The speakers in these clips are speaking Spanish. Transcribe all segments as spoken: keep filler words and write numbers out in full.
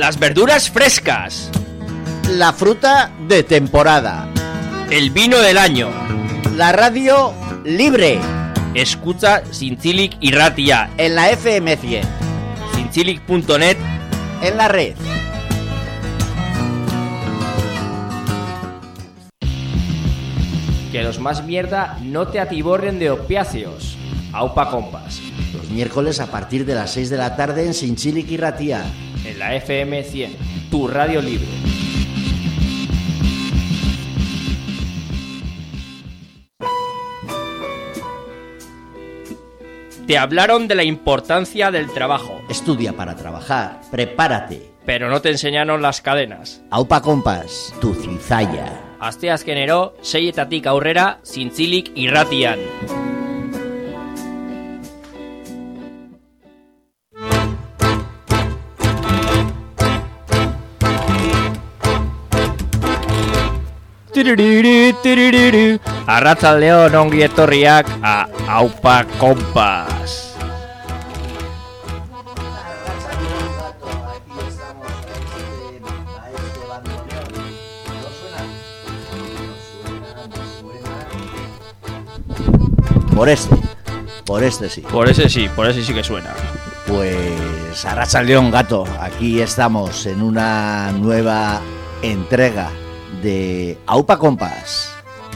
Las verduras frescas. La fruta de temporada. El vino del año. La radio libre. Escucha Zintzilik Irratia en la F M cien. Zintzilik punto net en la red. Que los más mierda no te atiborren de opiáceos. Aupa Compas. Los miércoles a partir de las seis de la tarde en Zintzilik Irratia. En la F M cien, tu radio libre. Te hablaron de la importancia del trabajo. Estudia para trabajar, prepárate. Pero no te enseñaron las cadenas. Aupa Compas, tu cizalla. Asteazkenero, seietatik aurrera, Zintzilik Irratian. Arratsaldeon, ongi etorriak a Aupa Compas. Por este, por este sí. Por ese sí, por ese sí que suena. Pues arratsaldeon, gato. Aquí estamos en una nueva entrega de Aupa Compas.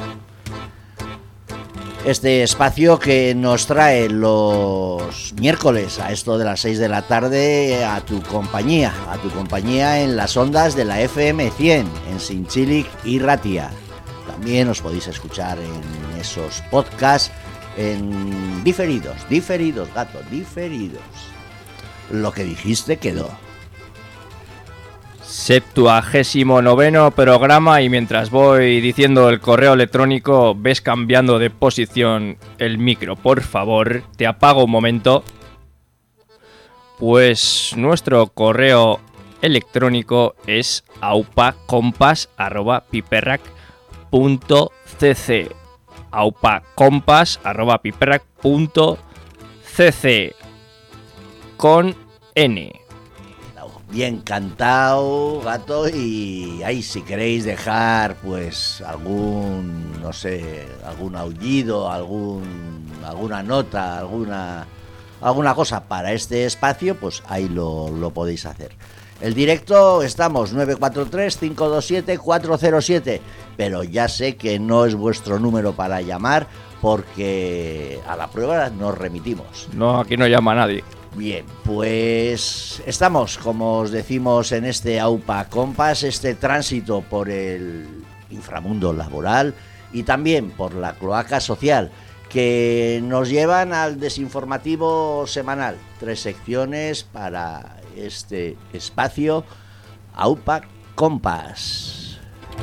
Este espacio que nos trae los miércoles a esto de las seis de la tarde a tu compañía, a tu compañía en las ondas de la F M cien, en Zintzilik Irratia. También os podéis escuchar en esos podcasts en diferidos, diferidos, gato, diferidos. Lo que dijiste quedó. Septuagésimo noveno programa, y mientras voy diciendo el correo electrónico ves cambiando de posición el micro. Por favor, te apago un momento. Pues nuestro correo electrónico es aupacompas arroba piperrac punto cc. aupacompas arroba piperrac punto cc con N. Bien cantado, gato, y ahí si queréis dejar pues algún, no sé, algún aullido, algún, alguna nota, alguna, alguna cosa para este espacio, pues ahí lo, lo podéis hacer. El directo estamos nueve cuatro tres, cinco dos siete, cuatro cero siete, pero ya sé que no es vuestro número para llamar porque a la prueba nos remitimos. No, aquí no llama nadie. Bien, pues estamos, como os decimos, en este Aupa Compas, este tránsito por el inframundo laboral y también por la cloaca social, que nos llevan al desinformativo semanal. Tres secciones para este espacio Aupa Compas.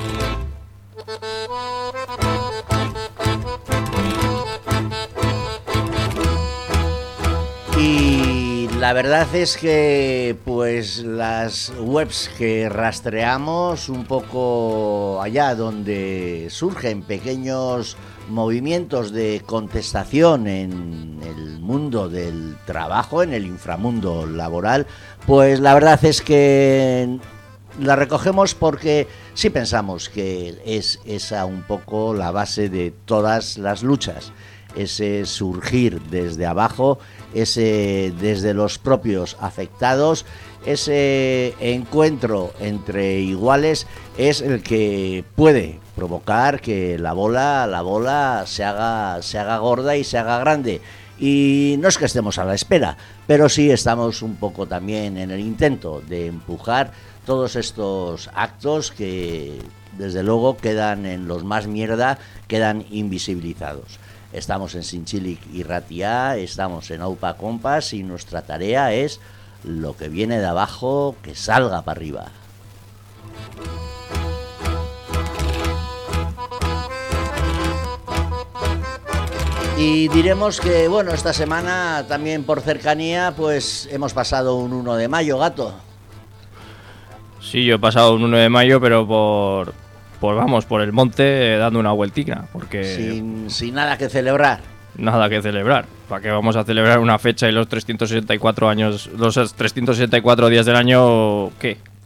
Y la verdad es que pues las webs que rastreamos un poco allá donde surgen pequeños movimientos de contestación en el mundo del trabajo, en el inframundo laboral, pues la verdad es que la recogemos porque sí pensamos que es esa un poco la base de todas las luchas. Ese surgir desde abajo, ese desde los propios afectados, ese encuentro entre iguales es el que puede provocar que la bola, la bola se haga, se haga gorda y se haga grande. Y no es que estemos a la espera, pero sí estamos un poco también en el intento de empujar todos estos actos que desde luego quedan en los más mierda, quedan invisibilizados. Estamos en Zintzilik Irratia, estamos en Aupa Compas y nuestra tarea es lo que viene de abajo que salga para arriba. Y diremos que, bueno, esta semana también por cercanía, pues hemos pasado un uno de mayo, gato. Sí, yo he pasado un uno de mayo, pero por, por vamos, por el monte eh, dando una vueltica, porque... Sin, sin nada que celebrar. Nada que celebrar. ¿Para qué vamos a celebrar una fecha y los trescientos sesenta y cuatro años, los trescientos sesenta y cuatro días del año, qué?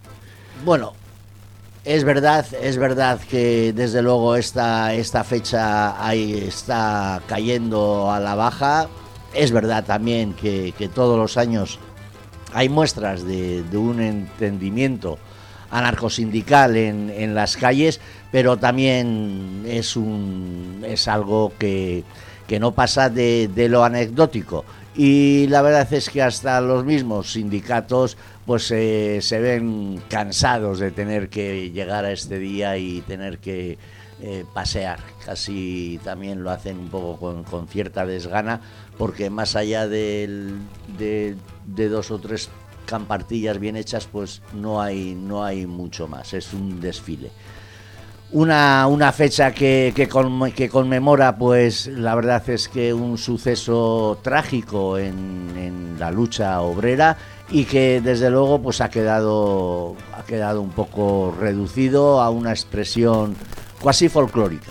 Bueno, es verdad, es verdad que desde luego esta, esta fecha ahí está cayendo a la baja. Es verdad también que, que todos los años hay muestras de, de un entendimiento anarcosindical en, en las calles, pero también es un es algo que, que no pasa de, de lo anecdótico. Y la verdad es que hasta los mismos sindicatos pues eh, se ven cansados de tener que llegar a este día y tener que eh, pasear. Casi también lo hacen un poco con, con cierta desgana, porque más allá de, de, de dos o tres campartillas bien hechas, pues no hay, no hay mucho más, es un desfile. Una, una fecha que, que, con, que conmemora, pues la verdad es que un suceso trágico en, en la lucha obrera, y que desde luego pues ha quedado, ha quedado un poco reducido a una expresión cuasi folclórica.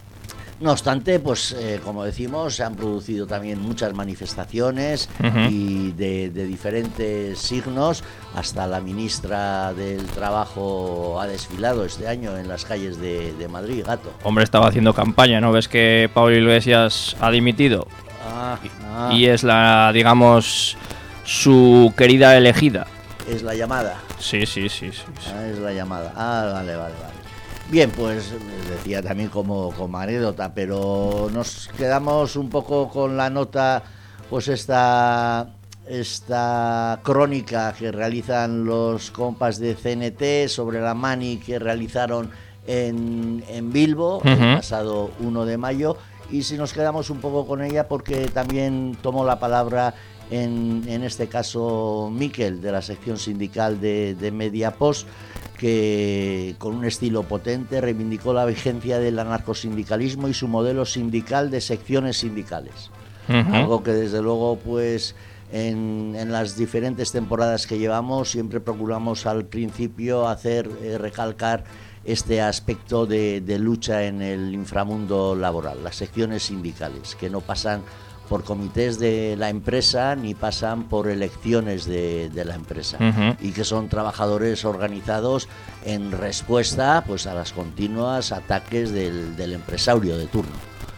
No obstante, pues eh, como decimos, se han producido también muchas manifestaciones uh-huh. y de, de diferentes signos. Hasta la ministra del Trabajo ha desfilado este año en las calles de, de Madrid, Gato. Hombre, estaba haciendo campaña, ¿no? ¿Ves que Pablo Iglesias ha dimitido? Ah, ah. Y es la, digamos, su querida elegida. Es la llamada. Sí, sí, sí, sí. sí. Ah, es la llamada. Ah, vale, vale, vale. Bien, pues decía también como, como anécdota, pero nos quedamos un poco con la nota, pues esta, esta crónica que realizan los compas de C N T sobre la mani que realizaron en, en Bilbo uh-huh. el pasado uno de mayo, y si nos quedamos un poco con ella porque también tomó la palabra en, en este caso Miquel, de la sección sindical de, de Mediapost, que con un estilo potente reivindicó la vigencia del anarcosindicalismo y su modelo sindical de secciones sindicales. Uh-huh. Algo que desde luego pues en, en las diferentes temporadas que llevamos siempre procuramos al principio hacer eh, recalcar este aspecto de, de lucha en el inframundo laboral, las secciones sindicales, que no pasan por comités de la empresa ni pasan por elecciones de, de la empresa uh-huh. y que son trabajadores organizados en respuesta pues a las continuas ataques del, del empresario de turno.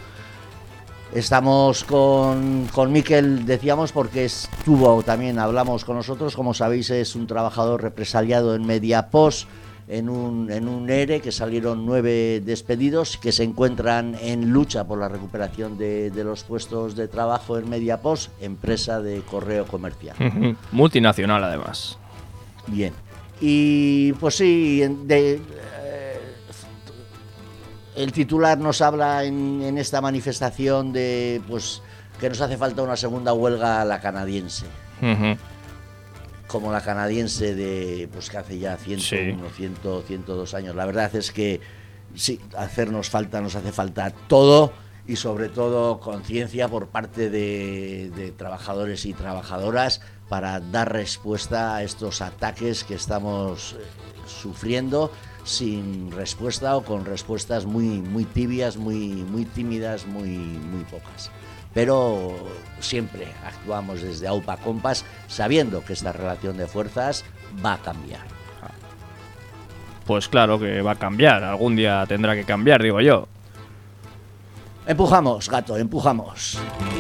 Estamos con, con Miquel, decíamos, porque estuvo también, hablamos con nosotros, como sabéis es un trabajador represaliado en Mediapost, en un, en un E R E, que salieron nueve despedidos, que se encuentran en lucha por la recuperación de, de los puestos de trabajo en Mediapost, empresa de correo comercial. Multinacional, además. Bien. Y pues sí, de, eh, el titular nos habla en, en esta manifestación de pues que nos hace falta una segunda huelga a la canadiense. Uh-huh. Como la canadiense de pues que hace ya ciento uno, sí. cien, ciento dos años. La verdad es que sí, hacernos falta, nos hace falta todo, y sobre todo conciencia por parte de, de trabajadores y trabajadoras para dar respuesta a estos ataques que estamos eh, sufriendo sin respuesta o con respuestas muy muy tibias, muy muy tímidas, muy muy pocas. Pero siempre actuamos desde AUPA Compas sabiendo que esta relación de fuerzas va a cambiar. Pues claro que va a cambiar, algún día tendrá que cambiar, digo yo. Empujamos, Gato, empujamos.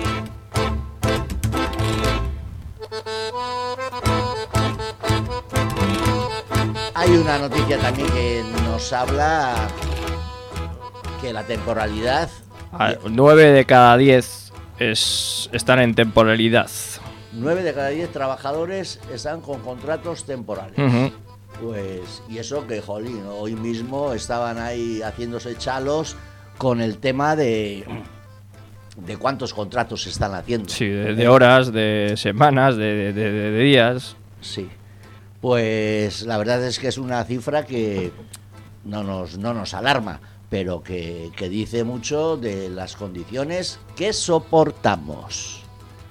Hay una noticia también que nos habla que la temporalidad... Ah, nueve de cada diez es, están en temporalidad. Nueve de cada diez trabajadores están con contratos temporales. Uh-huh. Pues, y eso que, jolín, hoy mismo estaban ahí haciéndose chalos con el tema de, de cuántos contratos se están haciendo. Sí, de, de horas, de semanas, de, de, de, de días. Sí. Pues la verdad es que es una cifra que no nos, no nos alarma, pero que, que dice mucho de las condiciones que soportamos.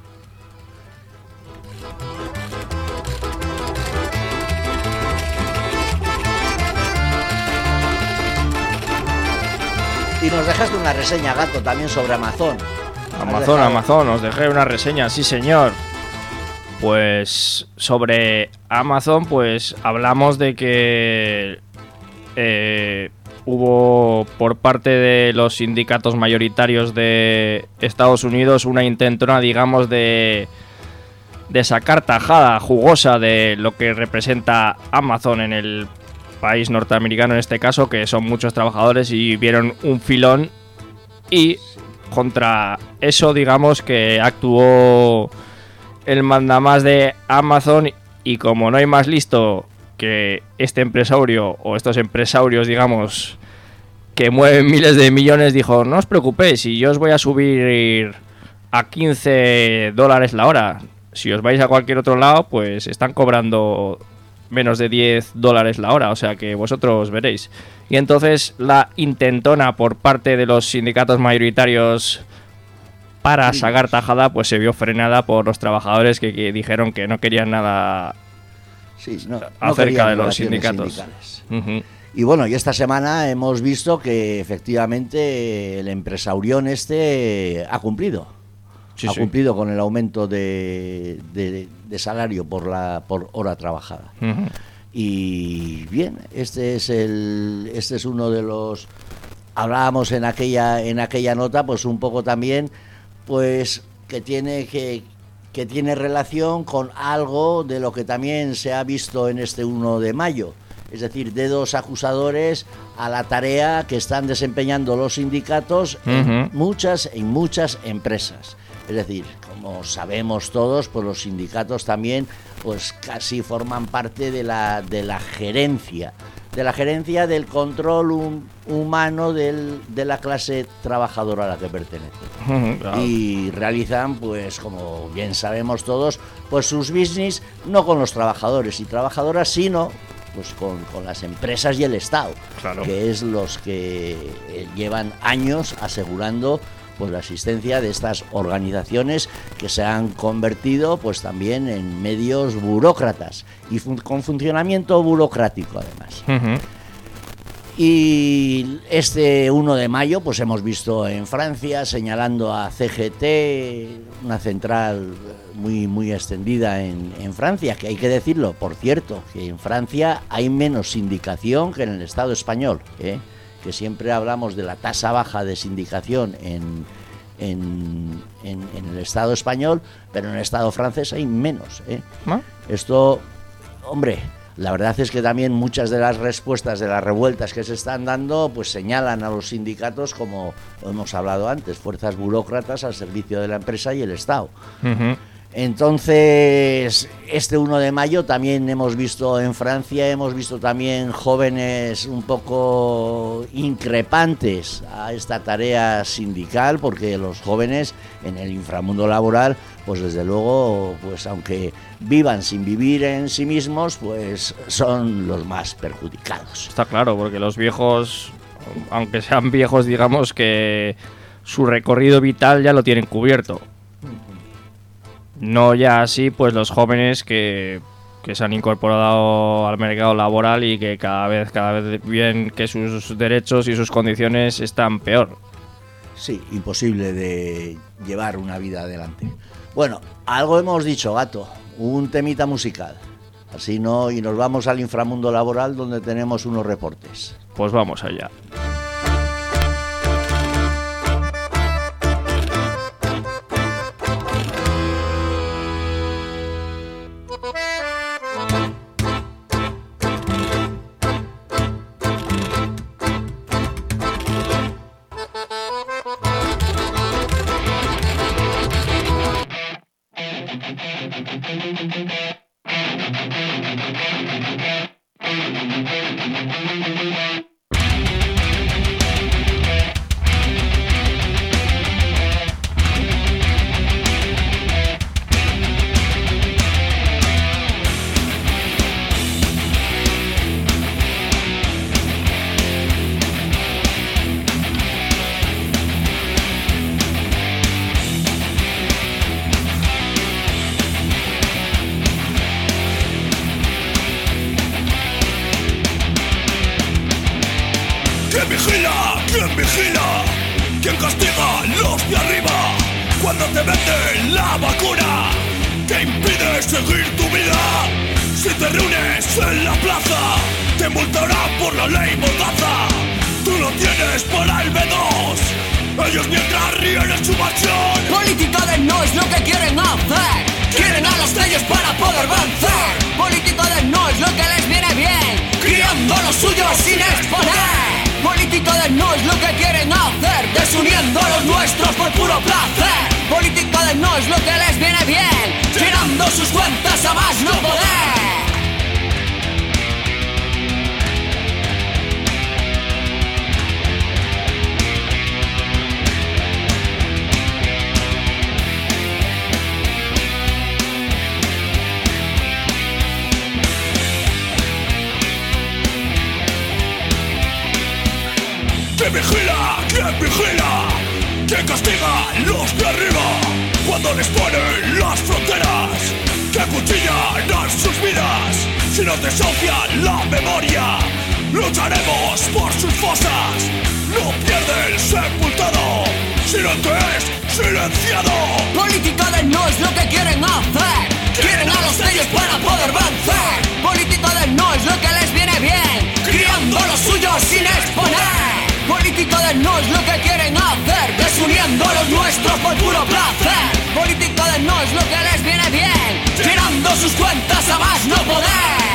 Y nos dejaste una reseña, Gato, también sobre Amazon. Amazon, Amazon, os dejé una reseña, sí señor. Pues sobre Amazon, pues hablamos de que eh, hubo por parte de los sindicatos mayoritarios de Estados Unidos una intentona, digamos, de, de sacar tajada jugosa de lo que representa Amazon en el país norteamericano, en este caso, que son muchos trabajadores, y vieron un filón, y contra eso, digamos, que actuó el mandamás de Amazon, y como no hay más listo que este empresario o estos empresarios, digamos, que mueven miles de millones, dijo: no os preocupéis, si yo os voy a subir a quince dólares la hora, si os vais a cualquier otro lado, pues están cobrando menos de diez dólares la hora, o sea que vosotros veréis. Y entonces la intentona por parte de los sindicatos mayoritarios para sacar tajada, pues se vio frenada por los trabajadores que, que dijeron que no querían nada sí, no, acerca no de los sindicatos. Uh-huh. Y bueno, y esta semana hemos visto que efectivamente el empresarión este ha cumplido. Sí, ha sí. cumplido con el aumento de, de, de salario por la por hora trabajada. Uh-huh. Y bien, este es el este es uno de los, hablábamos en aquella en aquella nota, pues un poco también, pues que tiene que que tiene relación con algo de lo que también se ha visto en este uno de mayo, es decir, dedos acusadores a la tarea que están desempeñando los sindicatos uh-huh. en muchas en muchas empresas. Es decir, como sabemos todos, pues los sindicatos también pues casi forman parte de la de la gerencia, de la gerencia del control hum, humano del, de la clase trabajadora a la que pertenecen. Claro. Y realizan, pues como bien sabemos todos, pues sus business no con los trabajadores y trabajadoras, sino pues con, con las empresas y el Estado, claro. que es los que eh, llevan años asegurando pues la existencia de estas organizaciones que se han convertido pues también en medios burócratas y fun- con funcionamiento burocrático además. Uh-huh. Y este uno de mayo pues hemos visto en Francia señalando a C G T, una central muy muy extendida en, en Francia, que hay que decirlo, por cierto, que en Francia hay menos sindicación que en el Estado español, ¿eh? que siempre hablamos de la tasa baja de sindicación en, en, en, en el Estado español, pero en el Estado francés hay menos. ¿eh? ¿Ah? Esto, hombre, la verdad es que también muchas de las respuestas de las revueltas que se están dando, pues señalan a los sindicatos como hemos hablado antes, fuerzas burócratas al servicio de la empresa y el Estado. Uh-huh. Entonces, este uno de mayo también hemos visto en Francia, hemos visto también jóvenes un poco increpantes a esta tarea sindical, porque los jóvenes en el inframundo laboral, pues desde luego, pues aunque vivan sin vivir en sí mismos, pues son los más perjudicados. Está claro, porque los viejos, aunque sean viejos, digamos que su recorrido vital ya lo tienen cubierto. No ya así, pues los jóvenes que, que se han incorporado al mercado laboral y que cada vez, cada vez ven que sus derechos y sus condiciones están peor. Sí, imposible de llevar una vida adelante. Bueno, algo hemos dicho, gato, un temita musical. Así no, y nos vamos al inframundo laboral donde tenemos unos reportes. Pues vamos allá. ¿Quién vigila? ¿Quién vigila? ¿Quién castiga? Los de arriba. Cuando te venden la vacuna, que impide seguir tu vida. Si te reúnes en la plaza, te multarán por la ley mordaza. Tú lo tienes para el B dos, ellos mientras ríen en su mansión. Política de no es lo que quieren hacer, quieren a los sellos para poder vencer. Política de no es lo que les viene bien, criando los suyos sin exponer. Política de no es lo que quieren hacer, desuniendo a los nuestros por puro placer. Política de no es lo que les viene bien, llenando sus cuentas a más no poder. ¿Quién vigila? ¿Quién vigila? ¿Quién castiga los de arriba? Cuando les ponen las fronteras, que acuchillan sus vidas. Si nos desahucian la memoria, lucharemos por sus fosas. No pierde el sepultado, sino el que es silenciado. Política de no es lo que quieren hacer, quieren a los sellos para poder vencer. Política de no es lo que les viene bien, criando los suyos sin exponer. Política de no es lo que quieren hacer, desuniendo a los nuestros por puro placer. Política de no es lo que les viene bien, llenando sus cuentas a más no poder.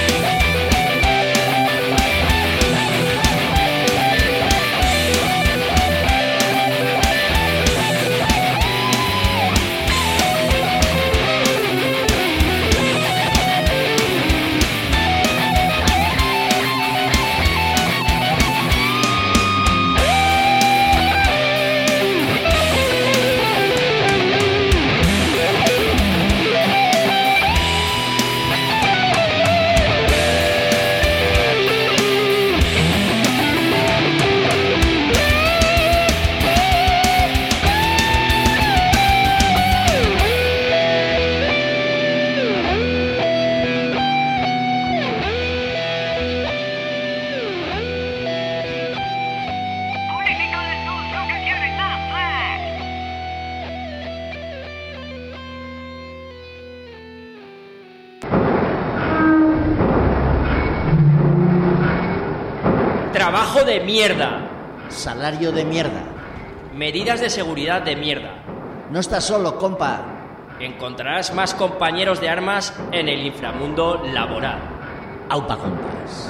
Trabajo de mierda. Salario de mierda. Medidas de seguridad de mierda. No estás solo, compa. Encontrarás más compañeros de armas en el inframundo laboral. Aupa, compas.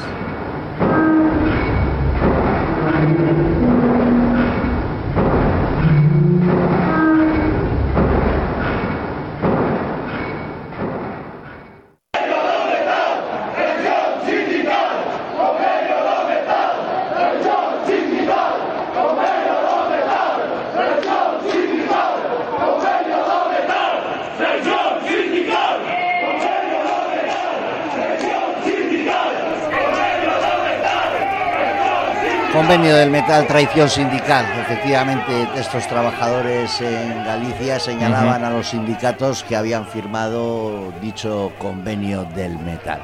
Convenio del metal, traición sindical. Efectivamente, estos trabajadores en Galicia señalaban uh-huh. a los sindicatos que habían firmado dicho convenio del metal.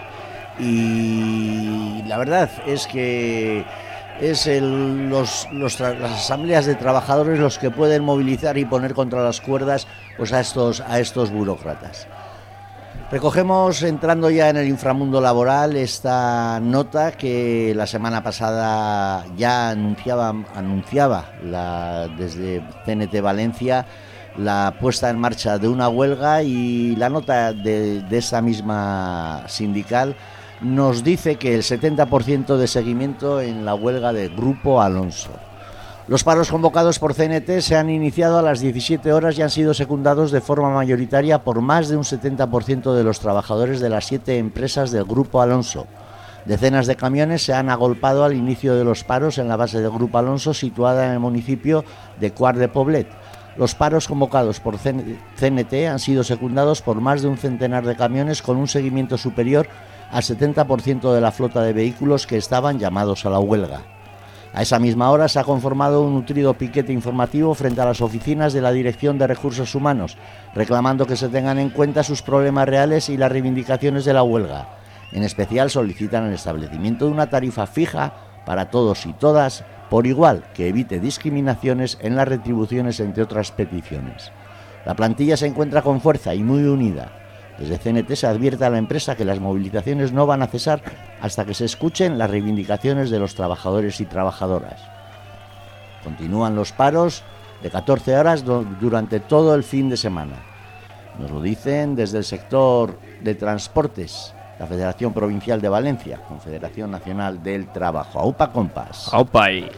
Y la verdad es que es el, los, los, las asambleas de trabajadores los que pueden movilizar y poner contra las cuerdas pues, a, estos, a estos burócratas. Recogemos, entrando ya en el inframundo laboral, esta nota que la semana pasada ya anunciaba, anunciaba la, desde C N T Valencia la puesta en marcha de una huelga, y la nota de, de esa misma sindical nos dice que el setenta por ciento de seguimiento en la huelga de Grupo Alonso. Los paros convocados por C N T se han iniciado a las diecisiete horas y han sido secundados de forma mayoritaria por más de un setenta por ciento de los trabajadores de las siete empresas del Grupo Alonso. Decenas de camiones se han agolpado al inicio de los paros en la base del Grupo Alonso, situada en el municipio de Quart de Poblet. Los paros convocados por C N T han sido secundados por más de un centenar de camiones, con un seguimiento superior al setenta por ciento de la flota de vehículos que estaban llamados a la huelga. A esa misma hora se ha conformado un nutrido piquete informativo frente a las oficinas de la Dirección de Recursos Humanos, reclamando que se tengan en cuenta sus problemas reales y las reivindicaciones de la huelga. En especial solicitan el establecimiento de una tarifa fija para todos y todas, por igual, que evite discriminaciones en las retribuciones, entre otras peticiones. La plantilla se encuentra con fuerza y muy unida. Desde C N T se advierte a la empresa que las movilizaciones no van a cesar hasta que se escuchen las reivindicaciones de los trabajadores y trabajadoras. Continúan los paros de catorce horas do- durante todo el fin de semana. Nos lo dicen desde el sector de transportes, la Federación Provincial de Valencia, Confederación Nacional del Trabajo. Aupa compás. Aupa y...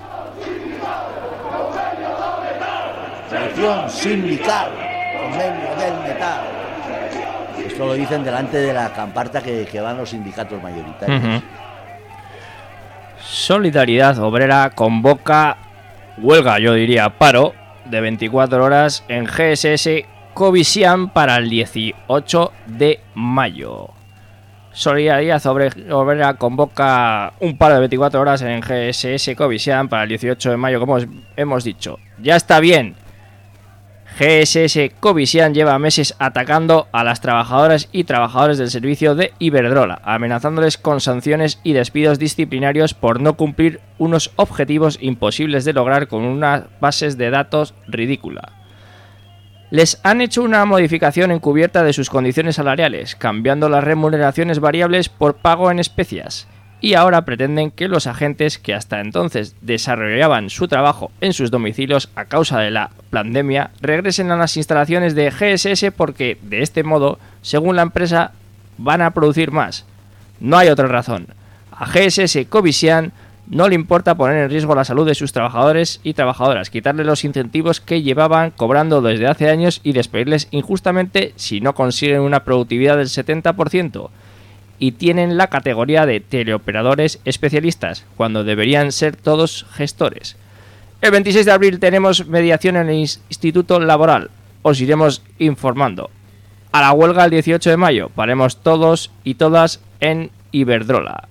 Selección sindical, convenio del metal. Esto lo dicen delante de la camparta que, que van los sindicatos mayoritarios. Uh-huh. Solidaridad Obrera convoca huelga, yo diría paro, de veinticuatro horas en G S S Covisian para el dieciocho de mayo. Solidaridad Obrera convoca un paro de veinticuatro horas en G S S Covisian para el dieciocho de mayo, como hemos dicho. Ya está bien. G S S Covisian lleva meses atacando a las trabajadoras y trabajadores del servicio de Iberdrola, amenazándoles con sanciones y despidos disciplinarios por no cumplir unos objetivos imposibles de lograr con unas bases de datos ridícula. Les han hecho una modificación encubierta de sus condiciones salariales, cambiando las remuneraciones variables por pago en especias. Y ahora pretenden que los agentes que hasta entonces desarrollaban su trabajo en sus domicilios a causa de la pandemia regresen a las instalaciones de G S S porque, de este modo, según la empresa, van a producir más. No hay otra razón. A G S S Covisian no le importa poner en riesgo la salud de sus trabajadores y trabajadoras, quitarles los incentivos que llevaban cobrando desde hace años y despedirles injustamente si no consiguen una productividad del setenta por ciento. Y tienen la categoría de teleoperadores especialistas, cuando deberían ser todos gestores. El veintiséis de abril tenemos mediación en el Instituto Laboral. Os iremos informando. A la huelga el dieciocho de mayo, paremos todos y todas en Iberdrola.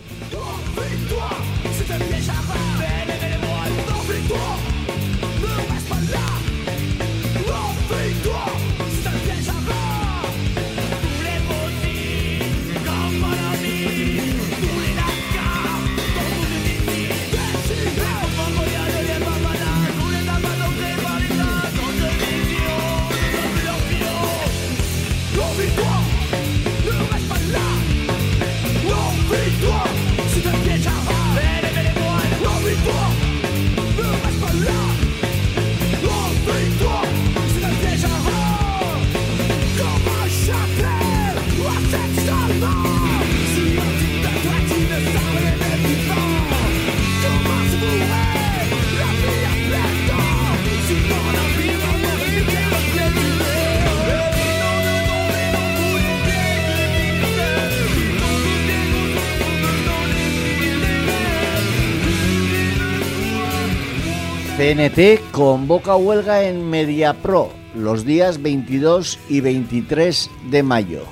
C N T convoca huelga en Mediapro los días veintidós y veintitrés de mayo.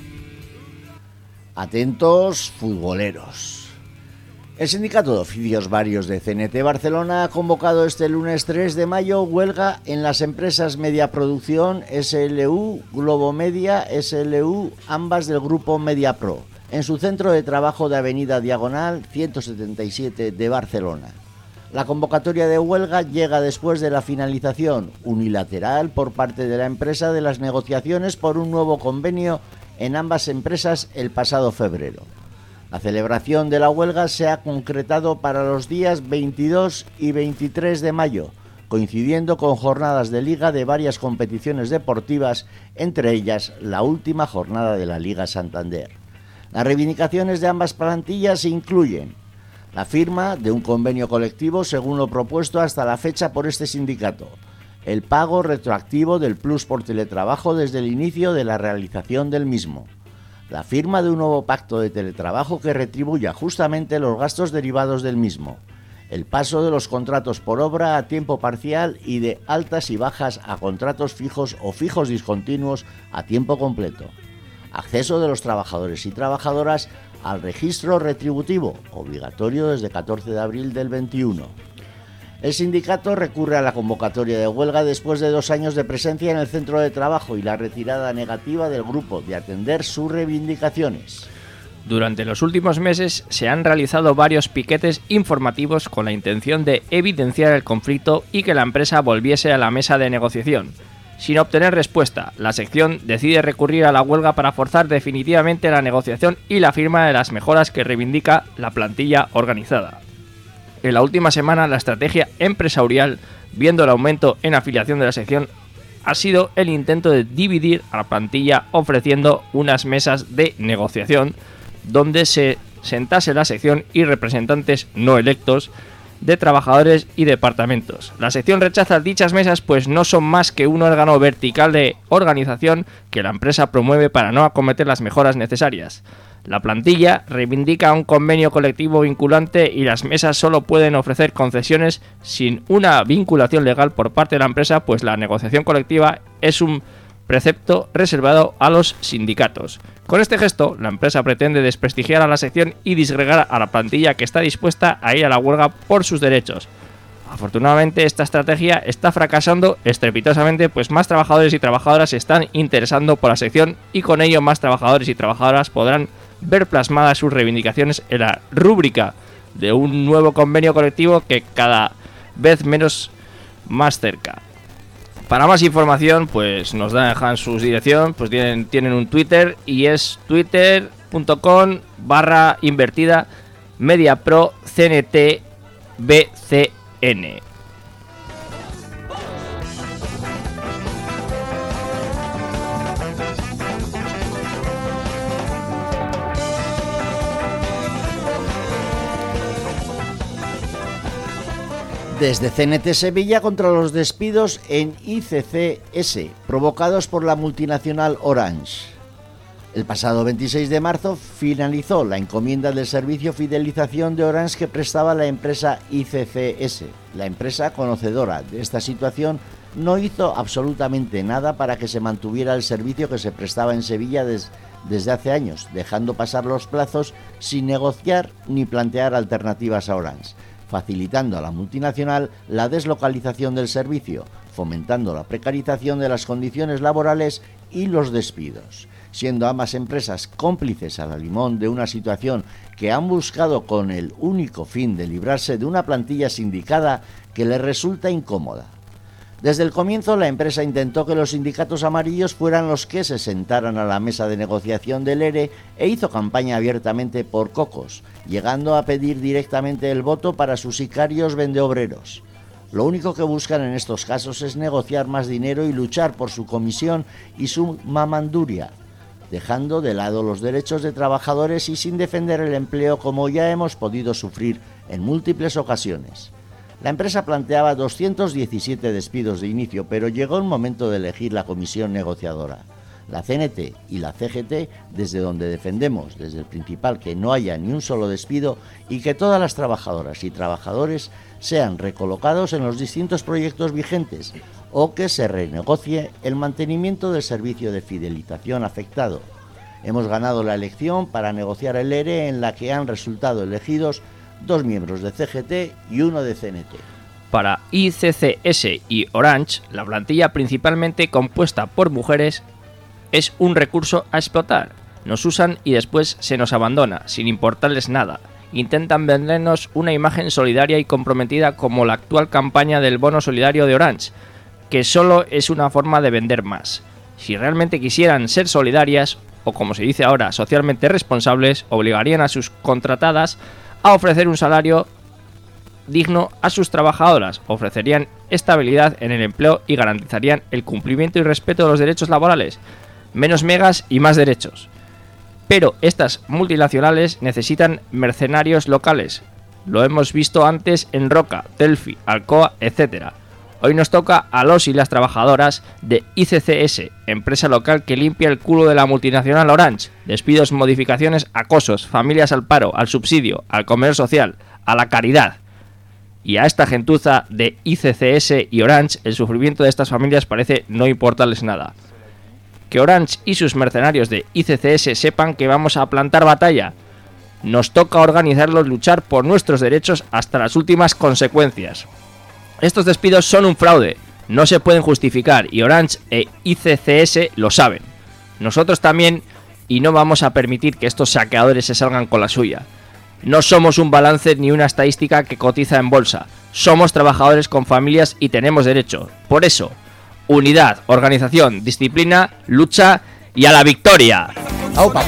Atentos futboleros. El sindicato de oficios varios de C N T Barcelona ha convocado este lunes tres de mayo huelga en las empresas Mediaproducción, S L U, Globomedia, S L U, ambas del grupo Mediapro, en su centro de trabajo de Avenida Diagonal ciento setenta y siete de Barcelona. La convocatoria de huelga llega después de la finalización unilateral por parte de la empresa de las negociaciones por un nuevo convenio en ambas empresas el pasado febrero. La celebración de la huelga se ha concretado para los días veintidós y veintitrés de mayo, coincidiendo con jornadas de liga de varias competiciones deportivas, entre ellas la última jornada de la Liga Santander. Las reivindicaciones de ambas plantillas incluyen la firma de un convenio colectivo según lo propuesto hasta la fecha por este sindicato, el pago retroactivo del plus por teletrabajo desde el inicio de la realización del mismo, la firma de un nuevo pacto de teletrabajo que retribuya justamente los gastos derivados del mismo, el paso de los contratos por obra a tiempo parcial y de altas y bajas a contratos fijos o fijos discontinuos a tiempo completo, acceso de los trabajadores y trabajadoras al registro retributivo, obligatorio desde catorce de abril del veintiuno. El sindicato recurre a la convocatoria de huelga después de dos años de presencia en el centro de trabajo y la retirada negativa del grupo de atender sus reivindicaciones. Durante los últimos meses se han realizado varios piquetes informativos con la intención de evidenciar el conflicto y que la empresa volviese a la mesa de negociación. Sin obtener respuesta, la sección decide recurrir a la huelga para forzar definitivamente la negociación y la firma de las mejoras que reivindica la plantilla organizada. En la última semana, la estrategia empresarial, viendo el aumento en afiliación de la sección, ha sido el intento de dividir a la plantilla ofreciendo unas mesas de negociación donde se sentase la sección y representantes no electos de trabajadores y departamentos. La sección rechaza dichas mesas pues no son más que un órgano vertical de organización que la empresa promueve para no acometer las mejoras necesarias. La plantilla reivindica un convenio colectivo vinculante y las mesas solo pueden ofrecer concesiones sin una vinculación legal por parte de la empresa, pues la negociación colectiva es un precepto reservado a los sindicatos. Con este gesto, la empresa pretende desprestigiar a la sección y disgregar a la plantilla que está dispuesta a ir a la huelga por sus derechos. Afortunadamente, esta estrategia está fracasando estrepitosamente, pues más trabajadores y trabajadoras se están interesando por la sección y con ello más trabajadores y trabajadoras podrán ver plasmadas sus reivindicaciones en la rúbrica de un nuevo convenio colectivo que cada vez menos más cerca. Para más información, pues nos dejan su dirección, pues tienen, tienen un Twitter y es twitter.com barra invertida mediapro cnt bcn. Desde C N T Sevilla contra los despidos en I C C S, provocados por la multinacional Orange. El pasado veintiséis de marzo finalizó la encomienda del servicio fidelización de Orange que prestaba la empresa I C C S. La empresa, conocedora de esta situación, no hizo absolutamente nada para que se mantuviera el servicio que se prestaba en Sevilla des- desde hace años, dejando pasar los plazos sin negociar ni plantear alternativas a Orange, facilitando a la multinacional la deslocalización del servicio, fomentando la precarización de las condiciones laborales y los despidos, siendo ambas empresas cómplices a la limón de una situación que han buscado con el único fin de librarse de una plantilla sindicada que les resulta incómoda. Desde el comienzo, la empresa intentó que los sindicatos amarillos fueran los que se sentaran a la mesa de negociación del E R E e hizo campaña abiertamente por cocos, llegando a pedir directamente el voto para sus sicarios vendeobreros. Lo único que buscan en estos casos es negociar más dinero y luchar por su comisión y su mamanduria, dejando de lado los derechos de trabajadores y sin defender el empleo como ya hemos podido sufrir en múltiples ocasiones. La empresa planteaba doscientos diecisiete despidos de inicio, pero llegó el momento de elegir la comisión negociadora. La C N T y la C G T, desde donde defendemos desde el principal que no haya ni un solo despido y que todas las trabajadoras y trabajadores sean recolocados en los distintos proyectos vigentes o que se renegocie el mantenimiento del servicio de fidelización afectado. Hemos ganado la elección para negociar el E R E en la que han resultado elegidos dos miembros de C G T y uno de C N T. Para I C C S y Orange, la plantilla principalmente compuesta por mujeres es un recurso a explotar. Nos usan y después se nos abandona, sin importarles nada. Intentan vendernos una imagen solidaria y comprometida como la actual campaña del bono solidario de Orange, que solo es una forma de vender más. Si realmente quisieran ser solidarias, o como se dice ahora, socialmente responsables, obligarían a sus contratadas a ofrecer un salario digno a sus trabajadoras, ofrecerían estabilidad en el empleo y garantizarían el cumplimiento y respeto de los derechos laborales. Menos megas y más derechos. Pero estas multinacionales necesitan mercenarios locales. Lo hemos visto antes en Roca, Delphi, Alcoa, etcétera. Hoy nos toca a los y las trabajadoras de I C C S, empresa local que limpia el culo de la multinacional Orange. Despidos, modificaciones, acosos, familias al paro, al subsidio, al comedor social, a la caridad. Y a esta gentuza de I C C S y Orange, el sufrimiento de estas familias parece no importarles nada. Que Orange y sus mercenarios de I C C S sepan que vamos a plantar batalla. Nos toca organizarlos, luchar por nuestros derechos hasta las últimas consecuencias. Estos despidos son un fraude, no se pueden justificar y Orange e I C C S lo saben. Nosotros también y no vamos a permitir que estos saqueadores se salgan con la suya. No somos un balance ni una estadística que cotiza en bolsa. Somos trabajadores con familias y tenemos derecho. Por eso, unidad, organización, disciplina, lucha y a la victoria. ¡Aupa!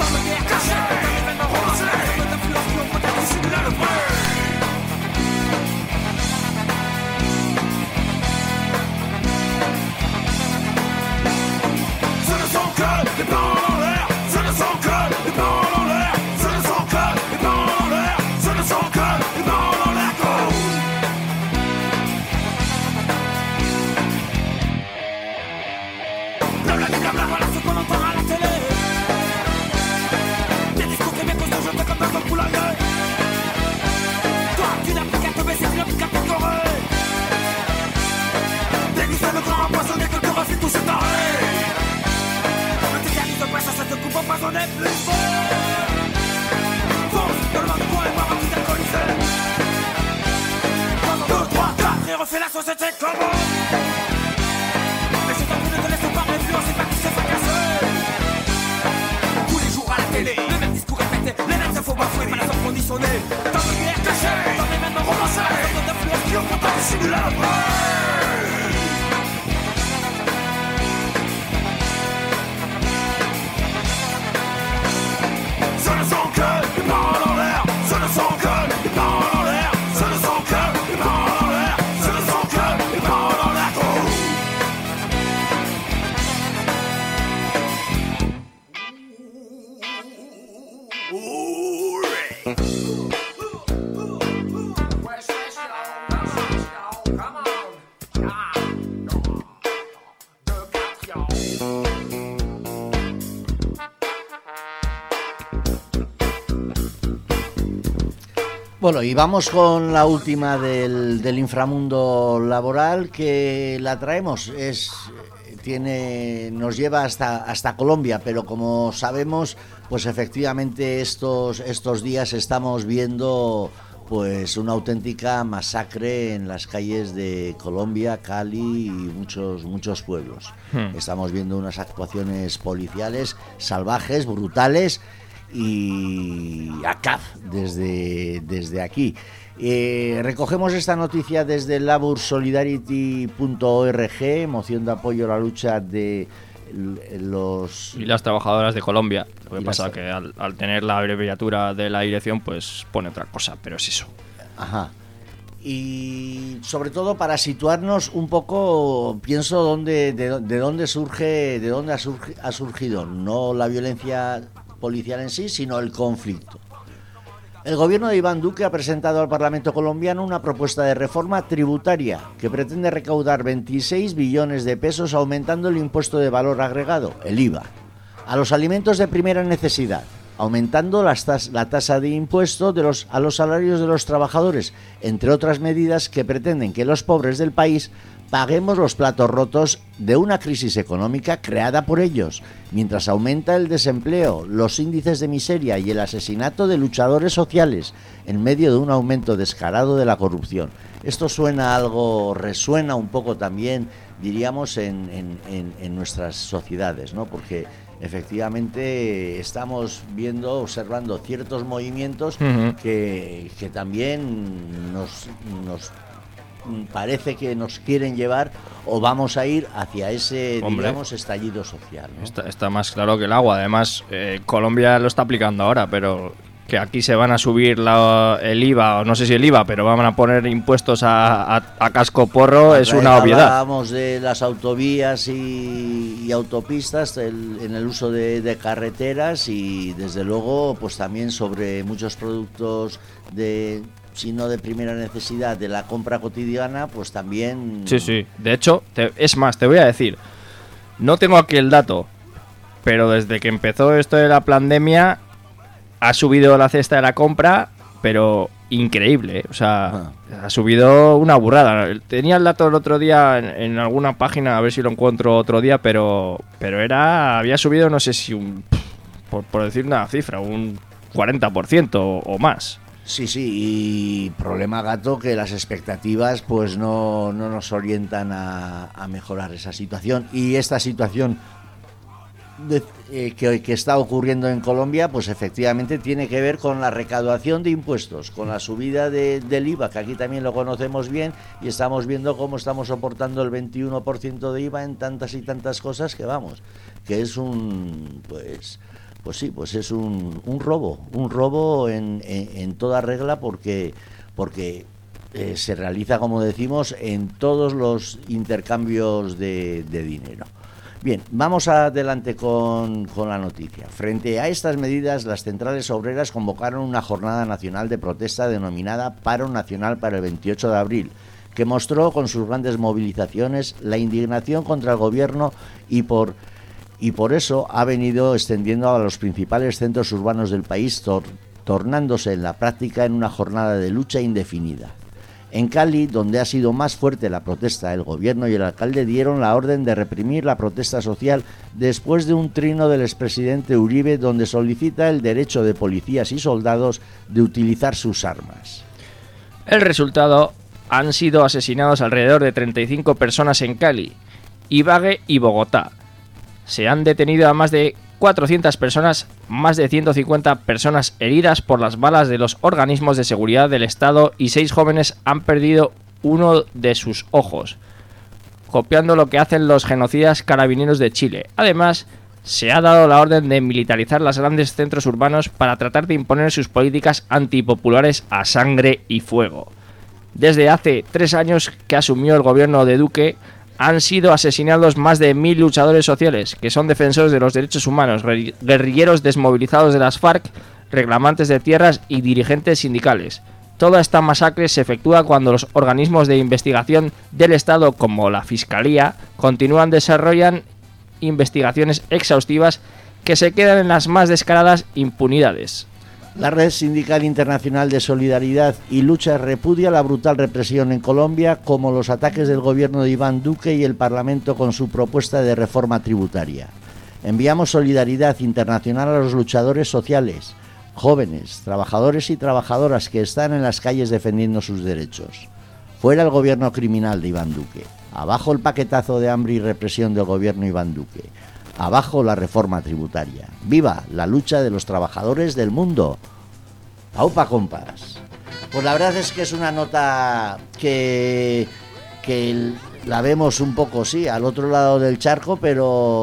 Refais la société comment? Mais je t'en prie, ne te laisse pas influencer par qui se fracasser. Tous les jours à la télé, le même discours répété, les mêmes infos bafouées, menaces conditionnées. Dans une guerre cachée, dans les mêmes romancés, dans d'influence qui ont pourtant dissimulé la vraie. Ce ne sont que des paroles en l'air, ce ne sont que des paroles en l'air, ce ne sont que des paroles en l'air. Bueno, y vamos con la última del, del inframundo laboral, que la traemos, es tiene nos lleva hasta hasta Colombia, pero como sabemos, pues efectivamente estos estos días estamos viendo pues una auténtica masacre en las calles de Colombia, Cali y muchos muchos pueblos. Hmm. Estamos viendo unas actuaciones policiales salvajes, brutales, y acá desde, desde aquí. Eh, recogemos esta noticia desde labor solidarity punto org, moción de apoyo a la lucha de los... y las trabajadoras de Colombia. Lo que pasa es que al, al tener la abreviatura de la dirección, pues pone otra cosa, pero es eso. Ajá. Y sobre todo para situarnos un poco, pienso dónde, de, de dónde surge, de dónde ha, surgi, ha surgido, no la violencia policial en sí, sino el conflicto. El gobierno de Iván Duque ha presentado al Parlamento colombiano una propuesta de reforma tributaria que pretende recaudar veintiséis billones de pesos, aumentando el impuesto de valor agregado, el I V A, a los alimentos de primera necesidad, aumentando las tas- la tasa de impuesto de los, a los salarios de los trabajadores, entre otras medidas que pretenden que los pobres del país paguemos los platos rotos de una crisis económica creada por ellos, mientras aumenta el desempleo, los índices de miseria y el asesinato de luchadores sociales, en medio de un aumento descarado de la corrupción. Esto suena algo, resuena un poco también, diríamos, en, en, en, en nuestras sociedades, ¿no? Porque efectivamente estamos viendo, observando ciertos movimientos uh-huh. que, que también nos... nos parece que nos quieren llevar o vamos a ir hacia ese, Hombre, digamos, estallido social, ¿no? Está, está más claro que el agua. Además, eh, Colombia lo está aplicando ahora, pero que aquí se van a subir la, el I V A, o no sé si el I V A, pero van a poner impuestos a, a, a casco porro, es una obviedad. Hablábamos de las autovías y, y autopistas, el, en el uso de, de carreteras y desde luego pues también sobre muchos productos de... sino de primera necesidad, de la compra cotidiana, pues también... Sí, sí. De hecho, te, es más, te voy a decir, no tengo aquí el dato, pero desde que empezó esto de la pandemia, ha subido la cesta de la compra, pero increíble, ¿eh? O sea, ah. ha subido una burrada. Tenía el dato el otro día en, en alguna página, a ver si lo encuentro otro día, pero pero era había subido, no sé si un... por, por decir una cifra, un cuarenta por ciento o, o más. Sí, sí, y problema gato que las expectativas pues no, no nos orientan a, a mejorar esa situación. Y esta situación de, eh, que, que está ocurriendo en Colombia, pues efectivamente tiene que ver con la recaudación de impuestos, con la subida de, del I V A, que aquí también lo conocemos bien, y estamos viendo cómo estamos soportando el veintiuno por ciento de I V A en tantas y tantas cosas que vamos, que es un, pues, pues sí, pues es un, un robo, un robo en, en, en toda regla, porque, porque eh, se realiza, como decimos, en todos los intercambios de, de dinero. Bien, vamos adelante con, con la noticia. Frente a estas medidas, las centrales obreras convocaron una jornada nacional de protesta denominada Paro Nacional para el veintiocho de abril, que mostró con sus grandes movilizaciones la indignación contra el gobierno y por, y por eso ha venido extendiendo a los principales centros urbanos del país, tor, tornándose en la práctica en una jornada de lucha indefinida. En Cali, donde ha sido más fuerte la protesta, el gobierno y el alcalde dieron la orden de reprimir la protesta social después de un trino del expresidente Uribe, donde solicita el derecho de policías y soldados de utilizar sus armas. El resultado: han sido asesinados alrededor de treinta y cinco personas en Cali, Ibagué y Bogotá. Se han detenido a más de cuatrocientas personas, más de ciento cincuenta personas heridas por las balas de los organismos de seguridad del Estado y seis jóvenes han perdido uno de sus ojos, copiando lo que hacen los genocidas carabineros de Chile. Además, se ha dado la orden de militarizar los grandes centros urbanos para tratar de imponer sus políticas antipopulares a sangre y fuego. Desde hace tres años que asumió el gobierno de Duque, han sido asesinados más de mil luchadores sociales, que son defensores de los derechos humanos, guerrilleros desmovilizados de las FARC, reclamantes de tierras y dirigentes sindicales. Toda esta masacre se efectúa cuando los organismos de investigación del Estado, como la Fiscalía, continúan desarrollan investigaciones exhaustivas que se quedan en las más descaradas impunidades. La Red Sindical Internacional de Solidaridad y Lucha repudia la brutal represión en Colombia, como los ataques del gobierno de Iván Duque y el Parlamento con su propuesta de reforma tributaria. Enviamos solidaridad internacional a los luchadores sociales, jóvenes, trabajadores y trabajadoras que están en las calles defendiendo sus derechos. Fuera el gobierno criminal de Iván Duque. Abajo el paquetazo de hambre y represión del gobierno Iván Duque. Abajo la reforma tributaria. ¡Viva la lucha de los trabajadores del mundo! ¡Aupa, compas! Pues la verdad es que es una nota que, que la vemos un poco, sí, al otro lado del charco, pero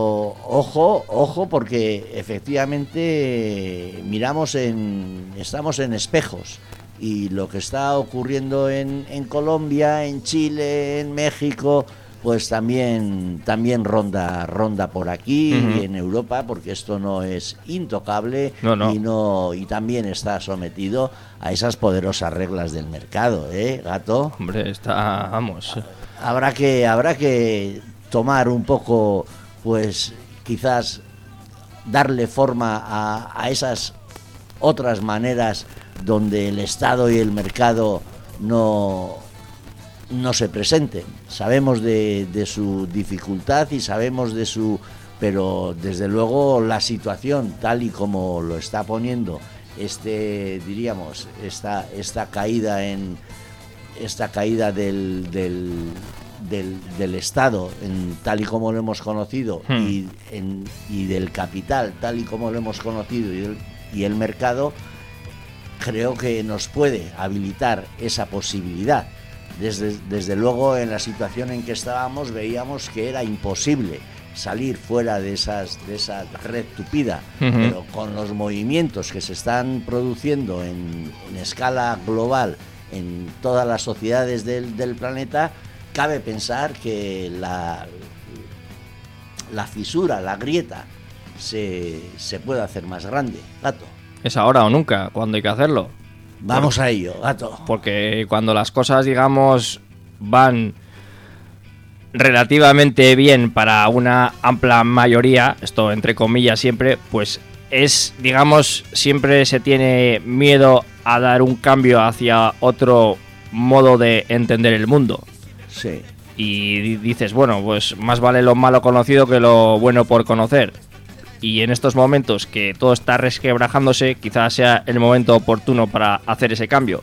ojo, ojo, porque efectivamente miramos en, estamos en espejos. Y lo que está ocurriendo en, en Colombia, en Chile, en México, pues también también ronda ronda por aquí, uh-huh. y en Europa, porque esto no es intocable, no, no. y no y también está sometido a esas poderosas reglas del mercado, ¿eh, gato? Hombre, está, vamos. Habrá que habrá que tomar un poco, pues quizás darle forma a, a esas otras maneras donde el Estado y el mercado no no se presenten. Sabemos de, de su dificultad y sabemos de su... pero desde luego la situación tal y como lo está poniendo este, diríamos, esta, esta caída en esta caída del, del, del, del Estado en, tal y como lo hemos conocido, hmm. y, en, y del capital tal y como lo hemos conocido, y el, y el mercado, creo que nos puede habilitar esa posibilidad. Desde, desde luego, en la situación en que estábamos, veíamos que era imposible salir fuera de esas de esa red tupida, uh-huh. pero con los movimientos que se están produciendo en, en escala global en todas las sociedades del, del planeta, cabe pensar que la, la fisura, la grieta, se, se puede hacer más grande, gato. Es ahora o nunca, cuando hay que hacerlo. Vamos a ello, gato. Porque cuando las cosas, digamos, van relativamente bien para una amplia mayoría, esto entre comillas siempre, pues es, digamos, siempre se tiene miedo a dar un cambio hacia otro modo de entender el mundo. Sí. Y dices, bueno, pues más vale lo malo conocido que lo bueno por conocer. Y en estos momentos que todo está resquebrajándose, quizás sea el momento oportuno para hacer ese cambio.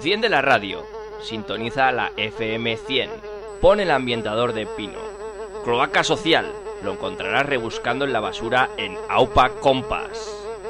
Enciende la radio, sintoniza la F M cien, pon el ambientador de pino. Cloaca social, lo encontrarás rebuscando en la basura en Aupa Compass.